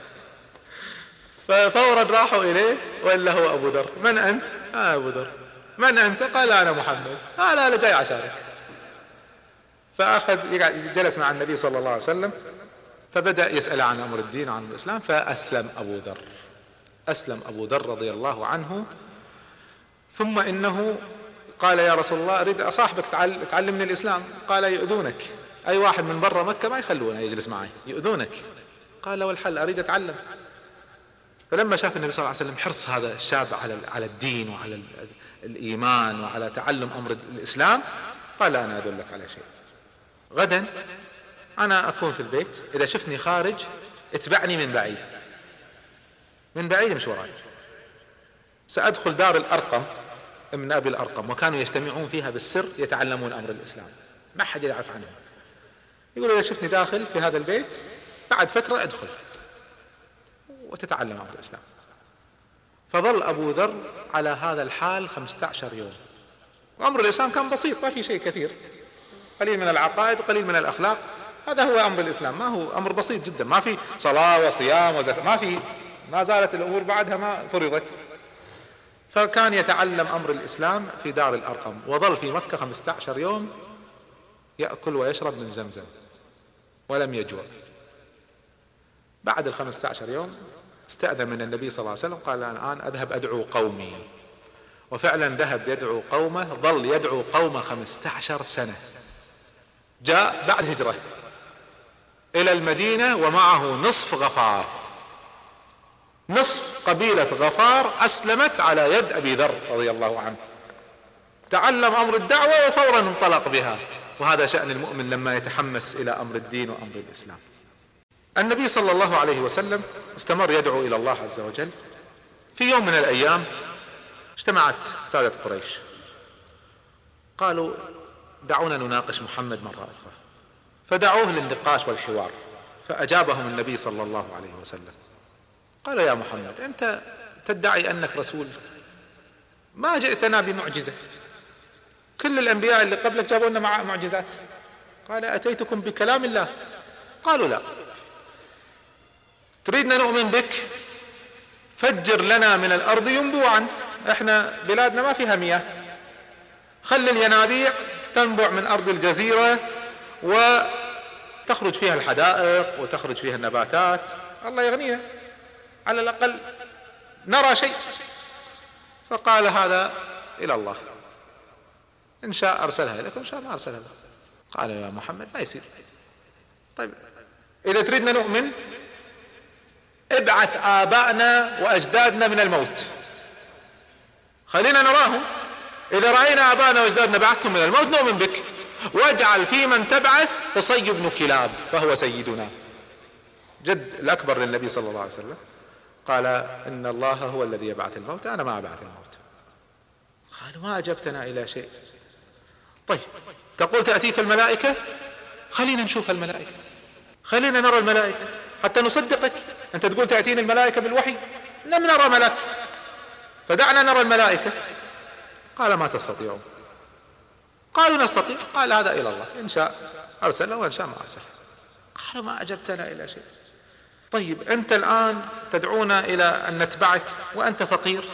ففورا راحوا إليه، وإلا هو أبو ذر. من أنت؟ أبو ذر. من أنت؟ قال: أنا محمد. قال: أنا جاي عشانك. فأخذ جلس مع النبي صلى الله عليه وسلم، فبدأ يسأل عن أمر الدين وعن الإسلام، فأسلم أبو ذر. أسلم أبو ذر رضي الله عنه. ثم إنه قال: يا رسول الله، أريد أصاحبك تعلمني الإسلام. قال: يؤذونك، أي واحد من برا مكة ما يخلونه يجلس معي، يؤذونك. قال: والحل؟ أريد أتعلم. فلما شاف النبي صلى الله عليه وسلم حرص هذا الشاب على الدين وعلى الإيمان وعلى تعلم أمر الإسلام، قال: أنا أدلك على شيء، غدا أنا أكون في البيت، إذا شفني خارج اتبعني من بعيد مش وراي. سأدخل دار الأرقم ابن أبي الأرقم، وكانوا يجتمعون فيها بالسر يتعلمون أمر الإسلام، ما حد يعرف عنهم. يقول: إذا شفتني داخل في هذا البيت بعد فترة ادخل. وتتعلم أمر الإسلام. فظل أبو ذر على هذا الحال 15 يوم. وأمر الإسلام كان بسيط، ما في شيء كثير، قليل من العقائد، قليل من الأخلاق. هذا هو أمر الإسلام، ما هو أمر بسيط جدا، ما في صلاة وصيام وزكاة، ما زالت الأمور بعدها ما فرضت. فكان يتعلم أمر الإسلام في دار الأرقم، وظل في مكة 15 يوم يأكل ويشرب من زمزم ولم يجوع. بعد 15 يوم استأذن من النبي صلى الله عليه وسلم، قال الآن أذهب أدعو قومي. وفعلا ذهب يدعو قومه، ظل يدعو قومه 15 سنة. جاء بعد هجرة إلى المدينة ومعه نصف غفار، نصف قبيلة غفار أسلمت على يد أبي ذر رضي الله عنه. تعلم أمر الدعوة وفورا انطلق بها. وهذا شأن المؤمن لما يتحمس إلى أمر الدين وأمر الإسلام. النبي صلى الله عليه وسلم استمر يدعو إلى الله عز وجل. في يوم من الأيام اجتمعت سادة قريش، قالوا دعونا نناقش محمد مرة أخرى، فدعوه للنقاش والحوار. فأجابهم النبي صلى الله عليه وسلم، قال يا محمد أنت تدعي أنك رسول، ما جئتنا بمعجزة، كل الأنبياء اللي قبلك جابوا لنا معجزات. قال أتيتكم بكلام الله؟ قالوا لا. تريدنا نؤمن بك؟ فجر لنا من الأرض ينبوعا، احنا بلادنا ما فيها مياه، خلي الينابيع تنبع من أرض الجزيرة وتخرج فيها الحدائق وتخرج فيها النباتات، الله يغنينا، على الأقل نرى شيء. فقال هذا إلى الله، إن شاء أرسلها لكم، إن شاء ما أرسلها لكم. قال يا محمد ما يصير. طيب إذا تريدنا نؤمن ابعث آبائنا وأجدادنا من الموت، خلينا نراهم، إذا رأينا آبائنا وأجدادنا بعثتهم من الموت نؤمن بك، واجعل في من تبعث قصي بن كلاب فهو سيدنا، جد الأكبر للنبي صلى الله عليه وسلم. قال إن الله هو الذي يبعث الموت، أنا ما أبعث الموت. قالوا ما أجبتنا إلى شيء. طيب تقول تأتيك الملائكة، خلينا نشوف الملائكة، خلينا نرى الملائكة حتى نصدقك. أنت تقول تأتيني الملائكة بالوحي، لم نرى ملك، فدعنا نرى الملائكة. قال ما تستطيعون. قالوا نستطيع. قال هذا إلى الله، إن شاء أرسله وإن شاء ما أرسله. قالوا ما أجبتنا إلى شيء. طيب أنت الآن تدعونا إلى أن نتبعك وأنت فقير،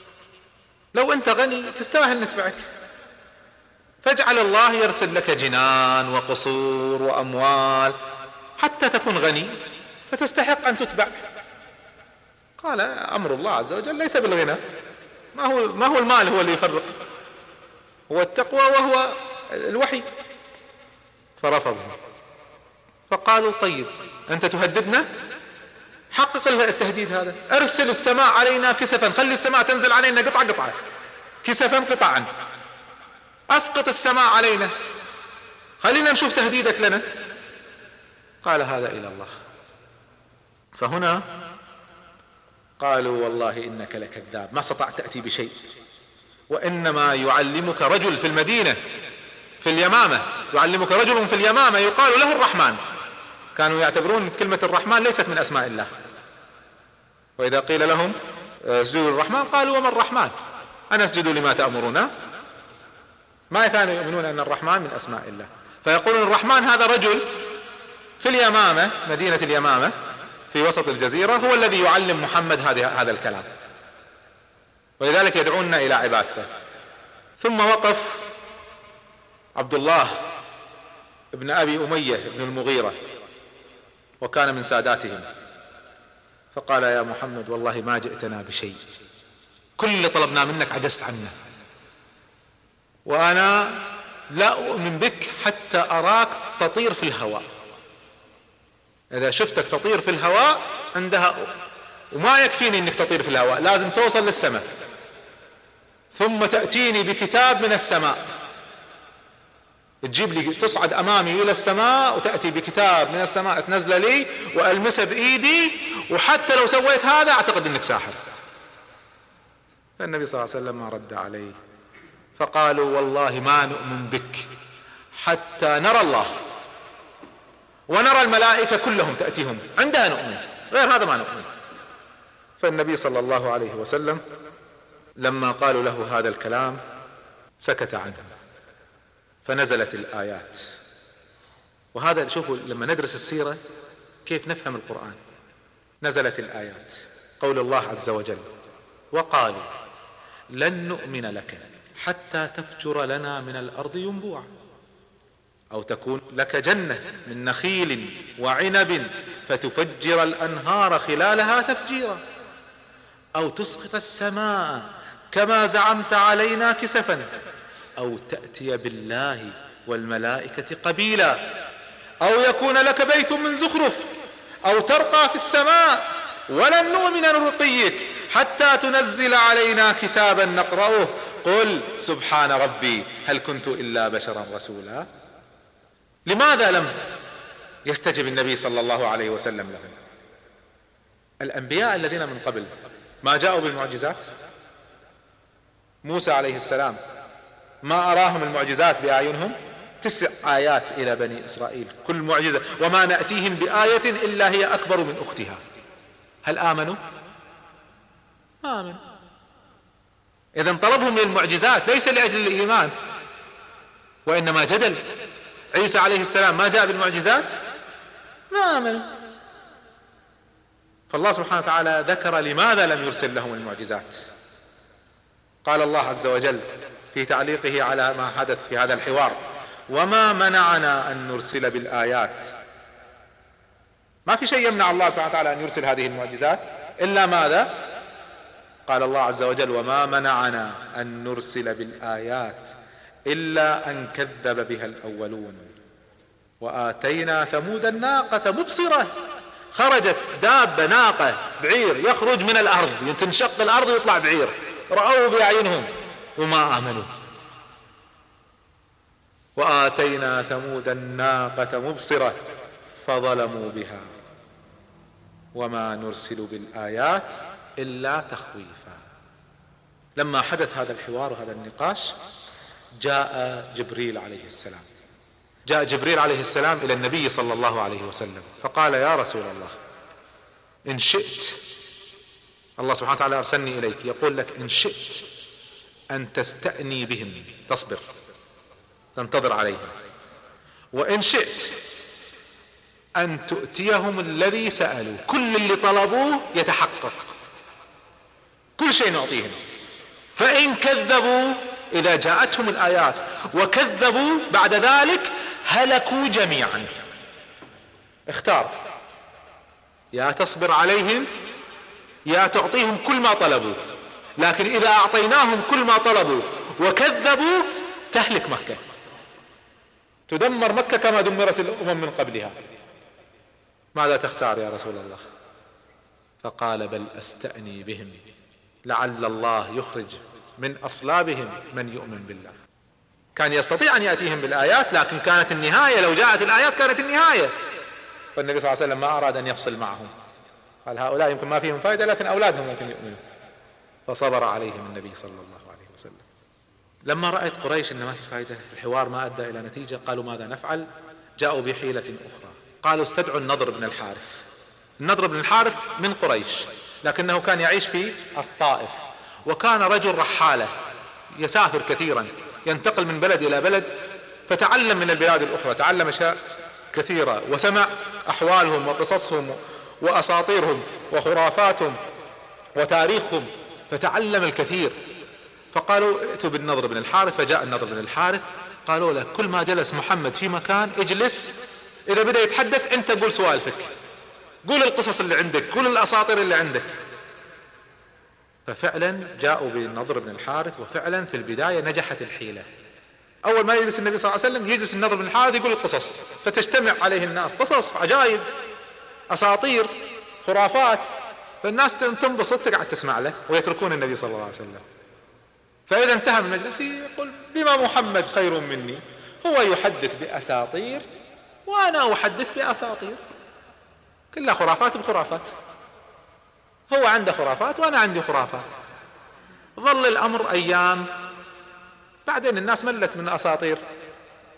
لو أنت غني تستاهل نتبعك، فاجعل الله يرسل لك جنان وقصور وأموال حتى تكون غني فتستحق أن تتبع. قال أمر الله عز وجل ليس بالغنى، ما هو المال هو اللي يفرق، هو التقوى وهو الوحي. فرفضوا. فقالوا طيب أنت تهددنا، حقق التهديد هذا، أرسل السماء علينا كسفا، خلي السماء تنزل علينا قطعة قطعة، كسفا قطعا، أسقط السماء علينا، خلينا نشوف تهديدك لنا. قال هذا إلى الله. فهنا قالوا والله إنك لكذاب، ما استطعت تأتي بشيء، وإنما يعلمك رجل في المدينة في اليمامة، يعلمك رجل في اليمامة يقال له الرحمن. كانوا يعتبرون كلمة الرحمن ليست من أسماء الله، وإذا قيل لهم اسجدوا للرحمن قالوا وما الرحمن، أنا أسجد لما تأمرنا. ما كانوا يؤمنون أن الرحمن من أسماء الله، فيقولون الرحمن هذا رجل في اليمامة، مدينة اليمامة في وسط الجزيرة، هو الذي يعلم محمد هذا الكلام، ولذلك يدعونا إلى عبادته. ثم وقف عبد الله ابن أبي أمية ابن المغيرة، وكان من ساداتهم، فقال يا محمد والله ما جئتنا بشيء، كل اللي طلبنا منك عجزت عنه، وأنا لا أؤمن بك حتى أراك تطير في الهواء. إذا شفتك تطير في الهواء عندها، وما يكفيني انك تطير في الهواء، لازم توصل للسماء، ثم تأتيني بكتاب من السماء، تجيب لي، تصعد امامي الى السماء وتأتي بكتاب من السماء تنزله لي والمسه بايدي، وحتى لو سويت هذا اعتقد انك ساحر. فالنبي صلى الله عليه وسلم ما رد عليه، فقالوا والله ما نؤمن بك حتى نرى الله ونرى الملائكة كلهم تأتيهم، عندها نؤمن، غير هذا ما نؤمن. فالنبي صلى الله عليه وسلم لما قالوا له هذا الكلام سكت عنه، فنزلت الآيات. وهذا شوفوا لما ندرس السيرة كيف نفهم القرآن. نزلت الآيات، قول الله عز وجل: وقالوا لن نؤمن لك حتى تفجر لنا من الأرض ينبوعا، أو تكون لك جنة من نخيل وعنب فتفجر الأنهار خلالها تفجيرا، أو تسقط السماء كما زعمت علينا كسفا، أو تأتي بالله والملائكة قبيلا، أو يكون لك بيت من زخرف، أو ترقى في السماء ولن نؤمن لرقيك حتى تنزل علينا كتابا نقرأه قل سبحان ربي هل كنت إلا بشرا رسولا. لماذا لم يستجب النبي صلى الله عليه وسلم لهم؟ الأنبياء الذين من قبل ما جاءوا بالمعجزات؟ موسى عليه السلام ما أراهم المعجزات بأعينهم؟ 9 آيات إلى بني إسرائيل كل معجزة، وما نأتيهم بآية إلا هي أكبر من أختها. هل آمنوا؟ ما آمنوا. إذن طلبهم للمعجزات ليس لأجل الإيمان، وإنما جدل. عيسى عليه السلام ما جاء بالمعجزات؟ ما آمنوا. فالله سبحانه وتعالى ذكر لماذا لم يرسل لهم المعجزات. قال الله عز وجل في تعليقه على ما حدث في هذا الحوار: وما منعنا أن نرسل بالآيات. ما في شيء يمنع الله سبحانه وتعالى أن يرسل هذه المعجزات إلا ماذا؟ قال الله عز وجل: وما منعنا أن نرسل بالآيات إلا أن كذب بها الأولون وآتينا ثمود الناقة مبصرة. خرجت دابة ناقة بعير يخرج من الأرض، تنشق الأرض ويطلع بعير، رأوه بأعينهم وما آمنوا. وآتينا ثمود الناقة مبصرة فظلموا بها وما نرسل بالآيات إلا تخويفا. لما حدث هذا الحوار وهذا النقاش جاء جبريل عليه السلام. جاء جبريل عليه السلام إلى النبي صلى الله عليه وسلم فقال: يا رسول الله، إن شئت، الله سبحانه وتعالى أرسلني إليك يقول لك إن شئت أن تستأني بهم، تصبر تنتظر عليهم، وإن شئت أن تؤتيهم الذي سألوا، كل اللي طلبوه يتحقق، كل شيء نعطيهم. فإن كذبوا، إذا جاءتهم الآيات وكذبوا بعد ذلك هلكوا جميعا. اختار، يا تصبر عليهم يا تعطيهم كل ما طلبوا، لكن إذا أعطيناهم كل ما طلبوا وكذبوا تهلك مكة، تدمر مكة كما دمرت الأمم من قبلها. ماذا تختار يا رسول الله؟ فقال: بل أستأني بهم لعل الله يخرج من أصلابهم من يؤمن بالله. كان يستطيع أن يأتيهم بالآيات، لكن كانت النهاية، لو جاءت الآيات كانت النهاية. فالنبي صلى الله عليه وسلم ما أراد أن يفصل معهم، قال هؤلاء يمكن ما فيهم فائدة لكن أولادهم ممكن يؤمنوا، فصبر عليهم النبي صلى الله عليه وسلم. لما رأت قريش أن ما في فائدة، الحوار ما أدى إلى نتيجة، قالوا ماذا نفعل؟ جاءوا بحيلة أخرى، قالوا استدعوا النضر بن الحارث. النضر بن الحارث من قريش، لكنه كان يعيش في الطائف، وكان رجل رحالة يسافر كثيرا، ينتقل من بلد إلى بلد، فتعلم من البلاد الأخرى، تعلم أشياء كثيرة، وسمع أحوالهم وقصصهم وأساطيرهم وخرافاتهم وتاريخهم، فتعلم الكثير. فقالوا ائتوا بالنضر بن الحارث، فجاء النضر بن الحارث. قالوا له كل ما جلس محمد في مكان اجلس، إذا بدأ يتحدث أنت قول سوالفك، قول القصص اللي عندك، قول الأساطير اللي عندك. ففعلا جاءوا بالنضر بن الحارث، وفعلا في البداية نجحت الحيلة. أول ما يجلس النبي صلى الله عليه وسلم يجلس النضر بن الحارث يقول القصص، فتجتمع عليه الناس، قصص عجائب أساطير خرافات، فالناس تنبسط تقعد تسمع له ويتركون النبي صلى الله عليه وسلم. فإذا انتهى من المجلس يقول بما محمد خير مني، هو يحدث بأساطير وأنا أحدث بأساطير، كلها خرافات بخرافات، هو عنده خرافات وأنا عندي خرافات. ظل الأمر أيام، بعدين الناس ملت من أساطير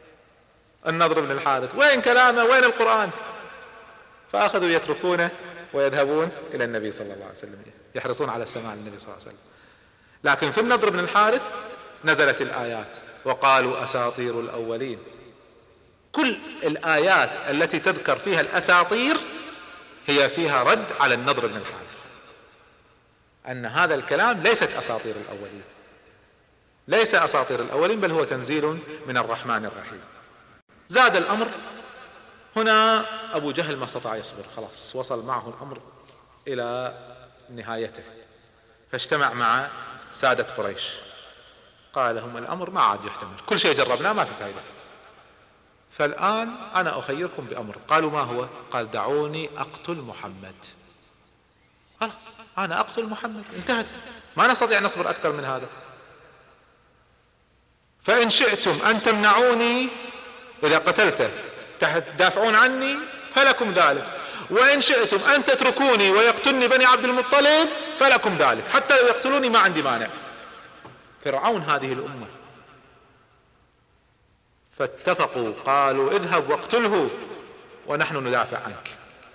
النضر بن الحارث، وين كلامه وين القرآن، فأخذوا يتركونه ويذهبون إلى النبي صلى الله عليه وسلم، يحرصون على السماع للنبي صلى الله عليه وسلم. لكن في النضر بن الحارث نزلت الآيات وقالوا أساطير الأولين. كل الآيات التي تذكر فيها الأساطير هي فيها رد على النضر بن الحارث، أن هذا الكلام ليست أساطير الأولين، ليس أساطير الأولين، بل هو تنزيل من الرحمن الرحيم. زاد الأمر هنا، أبو جهل ما استطاع يصبر، خلاص وصل معه الأمر إلى نهايته، فاجتمع مع سادة قريش، قال لهم الأمر ما عاد يحتمل، كل شيء جربناه ما في فائدة، فالآن أنا أخيركم بأمر. قالوا ما هو؟ قال دعوني أقتل محمد. خلاص أنا أقتل محمد، انتهت، ما نستطيع نصبر أكثر من هذا. فإن شئتم أن تمنعوني إذا قتلته تدافعون عني فلكم ذلك، وإن شئتم أن تتركوني ويقتلني بني عبد المطلب فلكم ذلك، حتى لو يقتلوني ما عندي مانع. فرعون هذه الأمة. فاتفقوا قالوا اذهب واقتله ونحن ندافع عنك،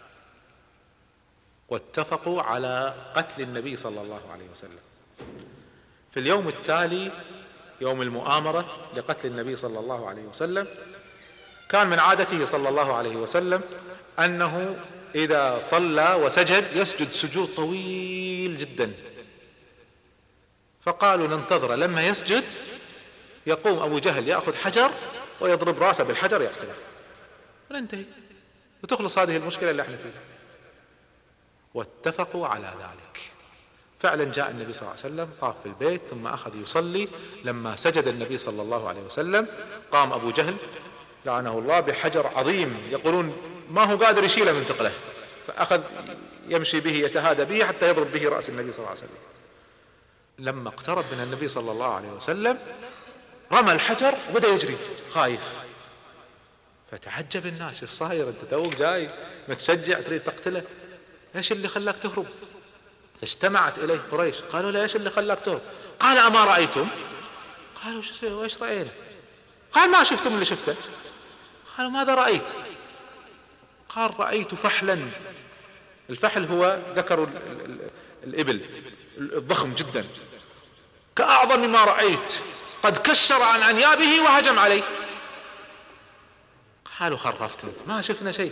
واتفقوا على قتل النبي صلى الله عليه وسلم. في اليوم التالي يوم المؤامرة لقتل النبي صلى الله عليه وسلم، كان من عادته صلى الله عليه وسلم أنه إذا صلى وسجد يسجد سجود طويل جدا، فقالوا ننتظر لما يسجد يقوم أبو جهل يأخذ حجر ويضرب راسه بالحجر يقتله وننتهي وتخلص هذه المشكلة اللي احنا فيها. واتفقوا على ذلك. فعلا جاء النبي صلى الله عليه وسلم طاف في البيت ثم أخذ يصلي. لما سجد النبي صلى الله عليه وسلم قام أبو جهل لعنه الله بحجر عظيم، يقولون ما هو قادر يشيله من ثقله، فأخذ يمشي به يتهادى به حتى يضرب به رأس النبي صلى الله عليه وسلم. لما اقترب من النبي صلى الله عليه وسلم رمى الحجر وبدأ يجري خايف، فتعجب الناس ايش صاير، انت توك جاي متشجع تريد تقتله، ايش اللي خلاك تهرب؟ فاجتمعت اليه قريش قالوا له ايش اللي خلاك تهرب؟ قال اما رأيتم؟ قالوا ايش رأينا؟ قال ما شفتم اللي شفته. قالوا ماذا رأيت؟ قال رأيت فحلا. الفحل هو ذكر الإبل الضخم جدا كأعظم مما رأيت، قد كشر عن أنيابه وهجم عليه. قالوا خرفت انت، ما شفنا شيء.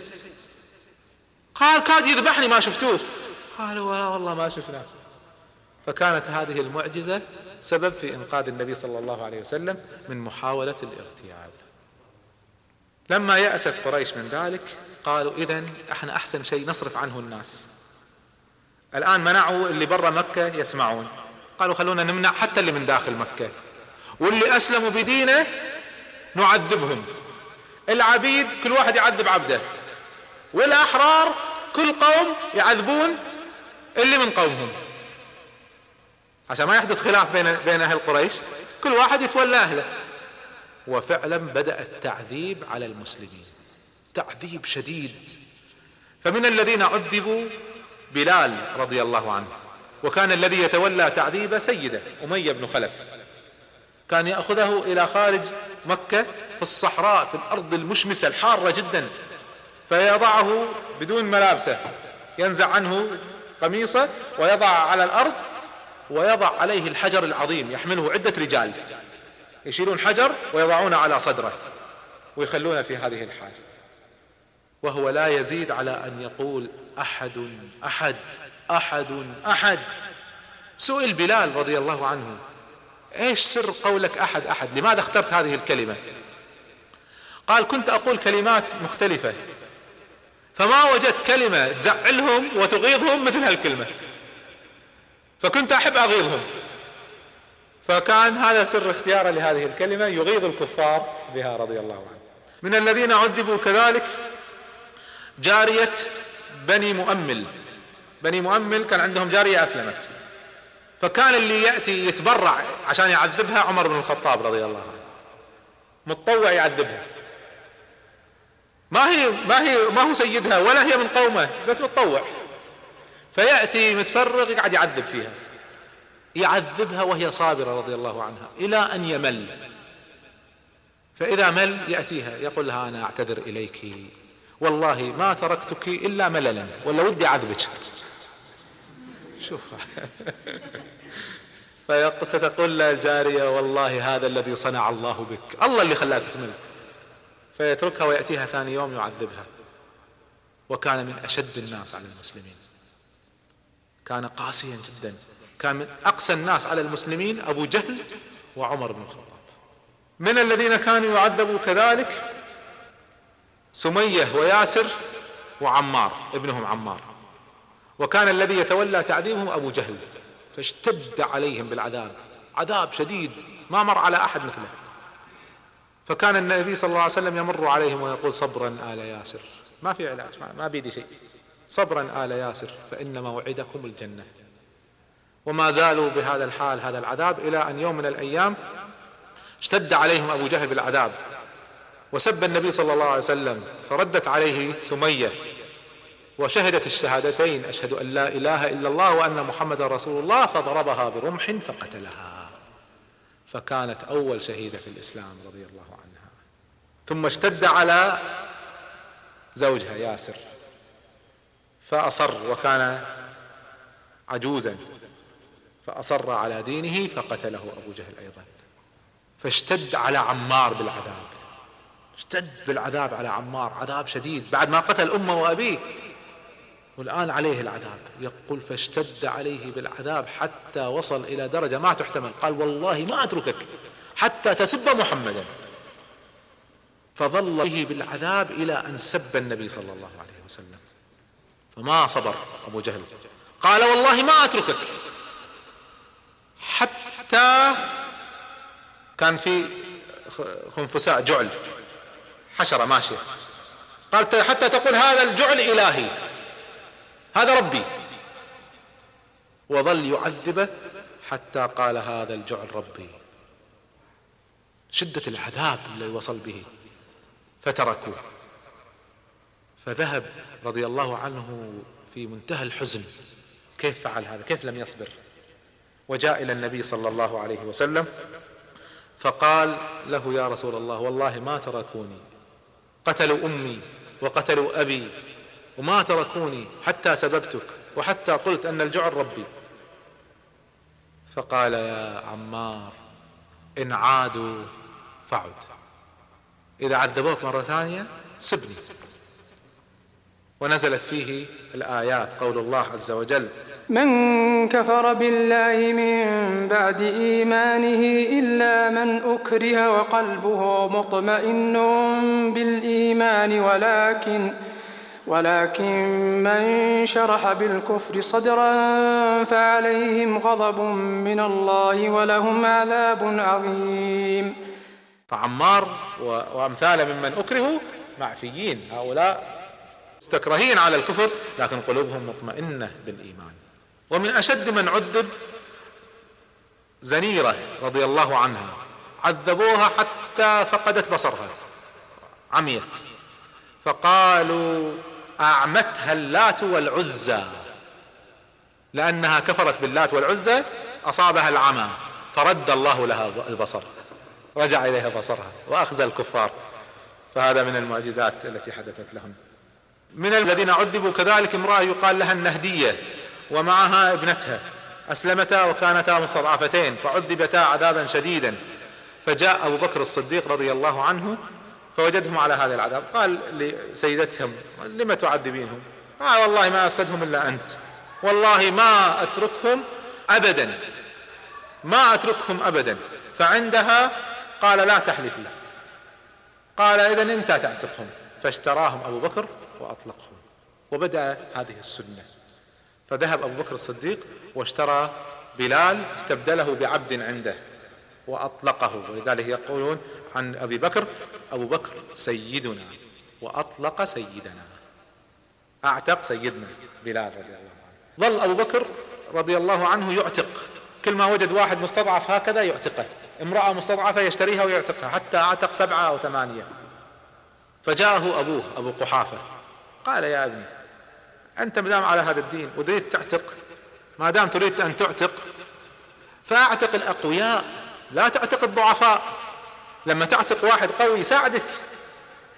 قال كاد يذبحني ما شفتوه. قالوا والله ما شفناه. فكانت هذه المعجزة سبب في إنقاذ النبي صلى الله عليه وسلم من محاولة الاغتيال. لما يأست قريش من ذلك قالوا إذن احنا أحسن شيء نصرف عنه الناس. الآن منعوا اللي برا مكة يسمعون، قالوا خلونا نمنع حتى اللي من داخل مكة، واللي أسلموا بدينه نعذبهم. العبيد كل واحد يعذب عبده، والأحرار كل قوم يعذبون اللي من قومهم، عشان ما يحدث خلاف بين أهل قريش، كل واحد يتولى أهله. وفعلا بدأ التعذيب على المسلمين، تعذيب شديد. فمن الذين عذبوا بلال رضي الله عنه، وكان الذي يتولى تعذيبه سيده أمية بن خلف، كان يأخذه إلى خارج مكة في الصحراء في الأرض المشمسة الحارة جدا، فيضعه بدون ملابسه، ينزع عنه قميصه ويضع على الأرض ويضع عليه الحجر العظيم، يحمله عدة رجال يشيلون حجر ويضعونه على صدره ويخلونه في هذه الحال، وهو لا يزيد على أن يقول أحد أحد أحد أحد. سئل بلال رضي الله عنه ايش سر قولك أحد أحد، لماذا اخترت هذه الكلمة؟ قال كنت أقول كلمات مختلفة فما وجدت كلمة تزعلهم وتغيظهم مثل هالكلمة، فكنت أحب أغيظهم، فكان هذا سر اختياره لهذه الكلمة يغيظ الكفار بها رضي الله عنه. من الذين عذبوا كذلك جارية بني مؤمل. بني مؤمل كان عندهم جارية أسلمت، فكان اللي يأتي يتبرع عشان يعذبها عمر بن الخطاب رضي الله عنه، متطوع يعذبها، ما هو سيدها ولا هي من قومه، بس متطوع، فيأتي متفرغ يقعد يعذب فيها، يعذبها وهي صابرة رضي الله عنها إلى أن يمل. فإذا مل يأتيها يقول لها أنا أعتذر إليك والله ما تركتك إلا مللا ولا ودي عذبك. شوف فتقول له الجارية والله هذا الذي صنع الله بك، الله اللي خلاك تمل. فيتركها ويأتيها ثاني يوم يعذبها. وكان من أشد الناس على المسلمين، كان قاسيا جدا، كان من أقسى الناس على المسلمين أبو جهل وعمر بن الخطاب. من الذين كانوا يعذبوا كذلك سمية وياسر وعمار ابنهم عمار، وكان الذي يتولى تعذيبهم أبو جهل، فاشتد عليهم بالعذاب، عذاب شديد ما مر على أحد مثله. فكان النبي صلى الله عليه وسلم يمر عليهم ويقول صبرا آل ياسر، ما في علاج، ما بيدي شيء، صبرا آل ياسر فإن موعدكم الجنة. وما زالوا بهذا الحال هذا العذاب إلى أن يوم من الأيام اشتد عليهم أبو جهل بالعذاب وسب النبي صلى الله عليه وسلم، فردت عليه سمية وشهدت الشهادتين أشهد أن لا إله إلا الله وأن محمد رسول الله، فضربها برمح فقتلها، فكانت أول شهيدة في الإسلام رضي الله عنها. ثم اشتد على زوجها ياسر فأصر، وكان عجوزا فأصر على دينه فقتله أبو جهل أيضا. فاشتد على عمار بالعذاب، اشتد بالعذاب على عمار، عذاب شديد بعد ما قتل أمه وأبيه، والآن عليه العذاب. يقول فاشتد عليه بالعذاب حتى وصل إلى درجة ما تحتمل، قال والله ما أتركك حتى تسب محمدا، فظل به بالعذاب إلى أن سب النبي صلى الله عليه وسلم، فما صبر أبو جهل، قال والله ما أتركك، حتى كان في خنفساء جعل حشرة ماشية، قال حتى تقول هذا الجعل إلهي، هذا ربي، وظل يعذبه حتى قال هذا الجعل ربي. شدة العذاب الذي وصل به فتركوه، فذهب رضي الله عنه في منتهى الحزن، كيف فعل هذا، كيف لم يصبر، وجاء إلى النبي صلى الله عليه وسلم فقال له يا رسول الله والله ما تركوني، قتلوا أمي وقتلوا أبي وما تركوني حتى سببتك وحتى قلت أن الجعل ربي. فقال يا عمار إن عادوا فعد، إذا عذبوك مرة ثانية سبني. ونزلت فيه الآيات، قول الله عز وجل من كفر بالله من بعد إيمانه إلا من أكره وقلبه مطمئن بالإيمان ولكن من شرح بالكفر صدرا فعليهم غضب من الله ولهم عذاب عظيم. فعمار وأمثاله ممن أكرهوا معفيين، هؤلاء مستكرهين على الكفر لكن قلوبهم مطمئنة بالإيمان. ومن أشد من عذب زنيرة رضي الله عنها، عذبوها حتى فقدت بصرها، عميت، فقالوا أعمتها اللات والعزى، لأنها كفرت باللات والعزى أصابها العمى فرد الله لها البصر، رجع إليها بصرها وأخزى الكفار. فهذا من المعجزات التي حدثت لهم. من الذين عذبوا كذلك امرأة يقال لها النهدية ومعها ابنتها، أسلمتا وكانتا مستضعفتين فعذبتا عذابا شديدا، فجاء أبو بكر الصديق رضي الله عنه فوجدهم على هذا العذاب، قال لسيدتهم لم تعذبينهم؟ قال والله ما أفسدهم إلا أنت، والله ما أتركهم أبدا، ما أتركهم أبدا. فعندها قال لا تحلفي، قال إذن أنت تعتقهم، فاشتراهم أبو بكر وأطلقهم، وبدأ هذه السنة. فذهب أبو بكر الصديق واشترى بلال، استبدله بعبد عنده وأطلقه، ولذلك يقولون عن أبي بكر أبو بكر سيدنا وأطلق سيدنا، أعتق سيدنا بلال رضي الله عنه. ظل أبو بكر رضي الله عنه يعتق، كل ما وجد واحد مستضعف هكذا يعتقه، امرأة مستضعفة يشتريها ويعتقها، حتى أعتق 7 أو 8. فجاءه أبوه أبو قحافة قال يا ابني أنت مدام على هذا الدين وتريد تعتق، ما دام تريد أن تعتق فأعتق الأقوياء لا تعتق الضعفاء، لما تعتق واحد قوي يساعدك،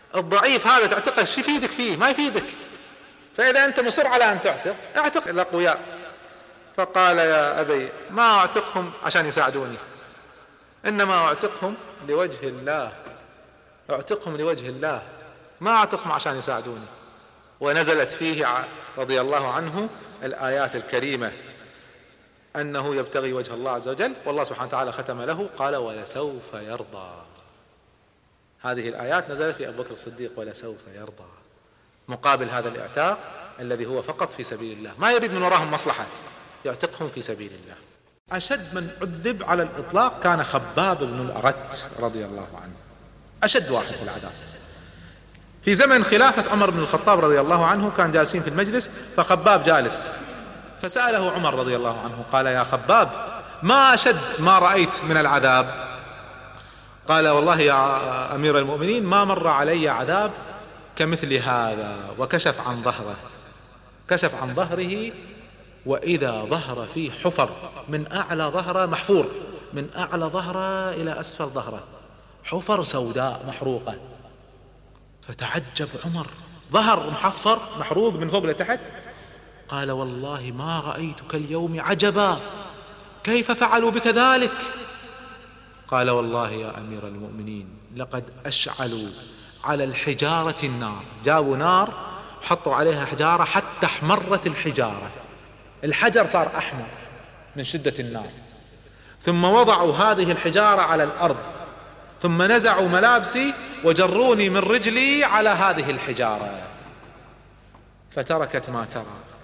الضعيف هذا تعتقه شو يفيدك فيه؟ ما يفيدك. فإذا أنت مصر على أن اعتق الأقوياء. فقال يا أبي ما أعتقهم عشان يساعدوني، إنما أعتقهم لوجه الله، أعتقهم لوجه الله، ما أعتقهم عشان يساعدوني. ونزلت فيه رضي الله عنه الآيات الكريمة أنه يبتغي وجه الله عز وجل، والله سبحانه وتعالى ختم له قال ولسوف يرضى. هذه الآيات نزلت في أبو بكر الصديق ولسوف يرضى، مقابل هذا الاعتاق الذي هو فقط في سبيل الله، ما يريد من وراهم مصلحة، يعتقهم في سبيل الله. أشد من عذب على الإطلاق كان خباب بن الأرت رضي الله عنه، أشد واحد في العذاب. في زمن خلافة عمر بن الخطاب رضي الله عنه كان جالسين في المجلس، فخباب جالس، فسأله عمر رضي الله عنه قال يا خباب ما أشد ما رأيت من العذاب؟ قال والله يا أمير المؤمنين ما مر علي عذاب كمثل هذا. وكشف عن ظهره، كشف عن ظهره، وإذا ظهر فيه حفر، من أعلى ظهره محفور، من أعلى ظهره إلى أسفل ظهره حفر سوداء محروقة. فتعجب عمر، ظهر محفر محروق من فوق لتحت. قال والله ما رأيتك اليوم عجبا، كيف فعلوا بك ذلك؟ قال والله يا أمير المؤمنين لقد أشعلوا على الحجارة النار، جابوا نار حطوا عليها حجارة حتى احمرت الحجارة، الحجر صار أحمر من شدة النار، ثم وضعوا هذه الحجارة على الأرض، ثم نزعوا ملابسي وجروني من رجلي على هذه الحجارة، فتركت ما ترى.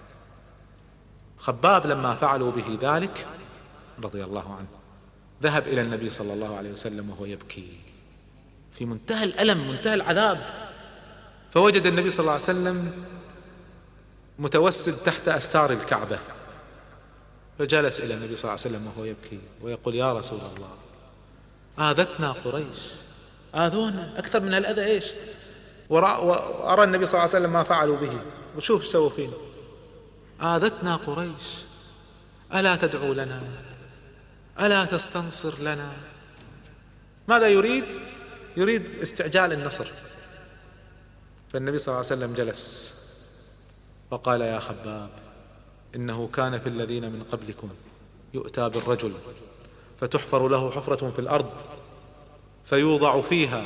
خباب لما فعلوا به ذلك رضي الله عنه ذهب إلى النبي صلى الله عليه وسلم وهو يبكي في منتهى الألم منتهى العذاب، فوجد النبي صلى الله عليه وسلم متوسد تحت أستار الكعبة، فجلس إلى النبي صلى الله عليه وسلم وهو يبكي ويقول يا رسول الله آذتنا قريش، آذونا أكثر من الأذى إيش، وأرى النبي صلى الله عليه وسلم ما فعلوا به، وشوف سووا فينا، آذتنا قريش ألا تدعو لنا، ألا تستنصر لنا. ماذا يريد؟ يريد استعجال النصر. فالنبي صلى الله عليه وسلم جلس وقال يا خباب إنه كان في الذين من قبلكم يؤتى بالرجل فتحفر له حفرة في الأرض فيوضع فيها،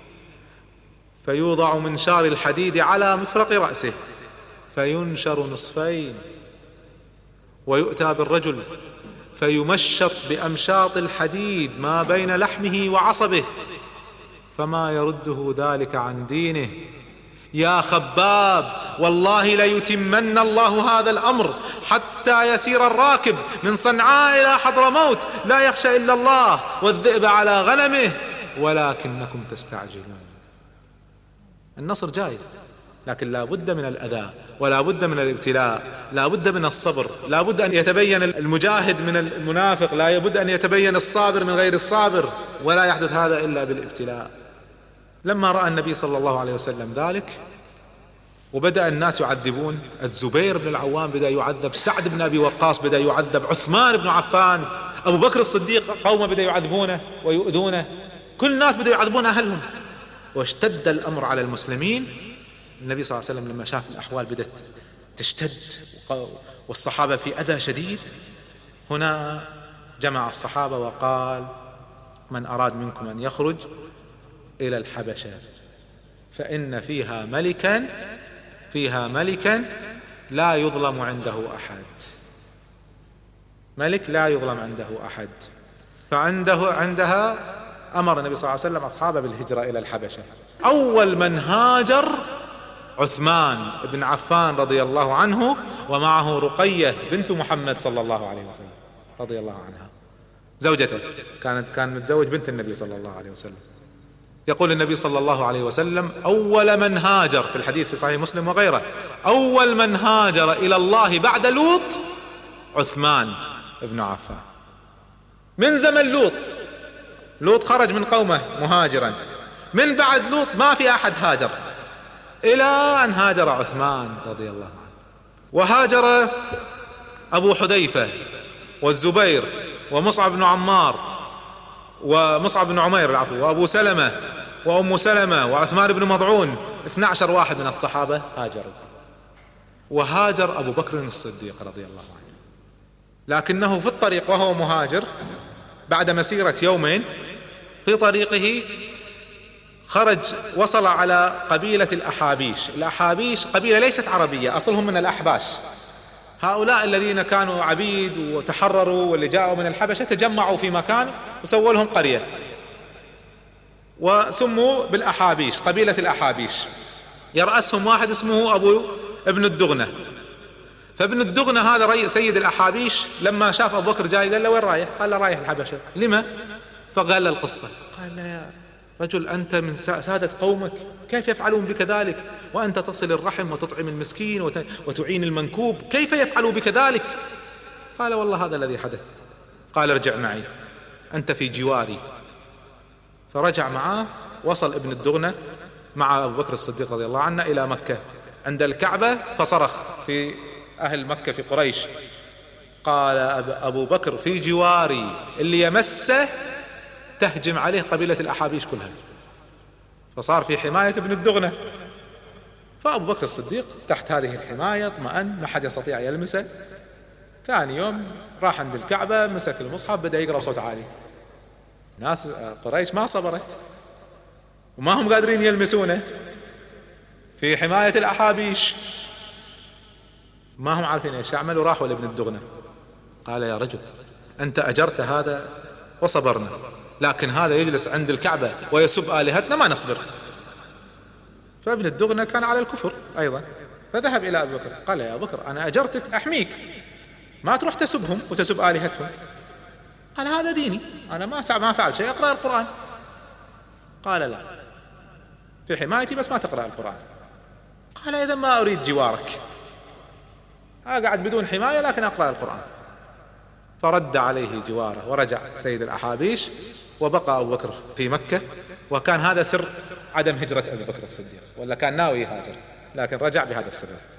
فيوضع منشار الحديد على مفرق رأسه فينشر نصفين، ويؤتى بالرجل فيمشط بأمشاط الحديد ما بين لحمه وعصبه فما يرده ذلك عن دينه. يا خباب والله ليتمن الله هذا الأمر حتى يسير الراكب من صنعاء إلى حضرموت لا يخشى إلا الله والذئب على غنمه ولكنكم تستعجلون. النصر جاي، لكن لا بد من الأذى ولا بد من الابتلاء، لا بد من الصبر، لا بد أن يتبين المجاهد من المنافق، لا بد أن يتبين الصابر من غير الصابر، ولا يحدث هذا إلا بالابتلاء. لما رأى النبي صلى الله عليه وسلم ذلك وبدأ الناس يعذبون، الزبير بن العوام بدأ يعذب، سعد بن أبي وقاص بدأ يعذب، عثمان بن عفان، أبو بكر الصديق قومه بدأ يعذبونه ويؤذونه، كل الناس بدأ يعذبون أهلهم، واشتد الأمر على المسلمين. النبي صلى الله عليه وسلم لما شاف الأحوال بدأت تشتد والصحابة في أذى شديد، هنا جمع الصحابة وقال من أراد منكم أن يخرج إلى الحبشة فإن فيها ملكا لا يظلم عنده أحد، ملك لا يظلم عنده أحد. عندها أمر النبي صلى الله عليه وسلم أصحابه بالهجرة إلى الحبشة. أول من هاجر عثمان بن عفان رضي الله عنه، ومعه رقية بنت محمد صلى الله عليه وسلم رضي الله عنها، زوجته، كان متزوج بنت النبي صلى الله عليه وسلم. يقول النبي صلى الله عليه وسلم أول من هاجر في الحديث في صحيح مسلم وغيره، أول من هاجر إلى الله بعد لوط عثمان بن عفان. من زمن لوط خرج من قومه مهاجرا، من بعد لوط ما في أحد هاجر إلى أن هاجر عثمان رضي الله عنه. وهاجر أبو حذيفة والزبير ومصعب بن عمار ومصعب بن عمير وأبو سلمة وأم سلمة وعثمان بن مضعون، 12 واحد من الصحابة هاجروا، وهاجر أبو بكر الصديق رضي الله عنه. لكنه في الطريق وهو مهاجر بعد مسيرة يومين في طريقه خرج، وصل على قبيلة الأحابيش. الأحابيش قبيلة ليست عربية، أصلهم من الأحباش، هؤلاء الذين كانوا عبيد وتحرروا واللي جاءوا من الحبشة تجمعوا في مكان وسووا لهم قرية وسموا بالأحابيش، قبيلة الأحابيش. يرأسهم واحد اسمه ابن الدغنة. فابن الدغنة هذا سيد الأحابيش لما شاف أبو بكر جاي قال له وين رايح؟ قال له رايح الحبشة. لما؟ فقال له القصة. قال له يا رجل أنت من سادة قومك، كيف يفعلون بك ذلك وأنت تصل الرحم وتطعم المسكين وتعين المنكوب، كيف يفعلوا بك ذلك؟ قال والله هذا الذي حدث. قال ارجع معي أنت في جواري. فرجع معاه، وصل ابن الدغنة مع أبو بكر الصديق رضي الله عنه إلى مكة عند الكعبة، فصرخ في أهل مكة في قريش، قال أبو بكر في جواري، اللي يمسه تهجم عليه قبيلة الأحابيش كلها. فصار في حماية ابن الدغنة. فأبو بكر الصديق تحت هذه الحماية اطمأن، ما حد يستطيع يلمسه. ثاني يوم راح عند الكعبة، مسك المصحف، بدأ يقرأ بصوت عالي. ناس قريش ما صبرت وما هم قادرين يلمسونه في حماية الأحابيش، ما هم عارفين ايش يعملوا. راحوا لابن الدغنة، قال يا رجل أنت أجرت هذا وصبرنا، لكن هذا يجلس عند الكعبة ويسب آلهتنا، ما نصبر. فابن الدغنة كان على الكفر أيضا، فذهب إلى أبي بكر قال يا أبو بكر أنا أجرتك أحميك، ما تروح تسبهم وتسب آلهتهم. قال هذا ديني، أنا ما فعل شيء، أقرأ القرآن. قال لا، في حمايتي بس ما تقرأ القرآن. قال إذا ما أريد جوارك، أقعد بدون حماية لكن أقرأ القرآن. فرد عليه جواره ورجع سيد الأحابيش، وبقى أبو بكر في مكة. وكان هذا سر عدم هجرة أبي بكر الصديق، ولا كان ناوي يهاجر لكن رجع بهذا السبب.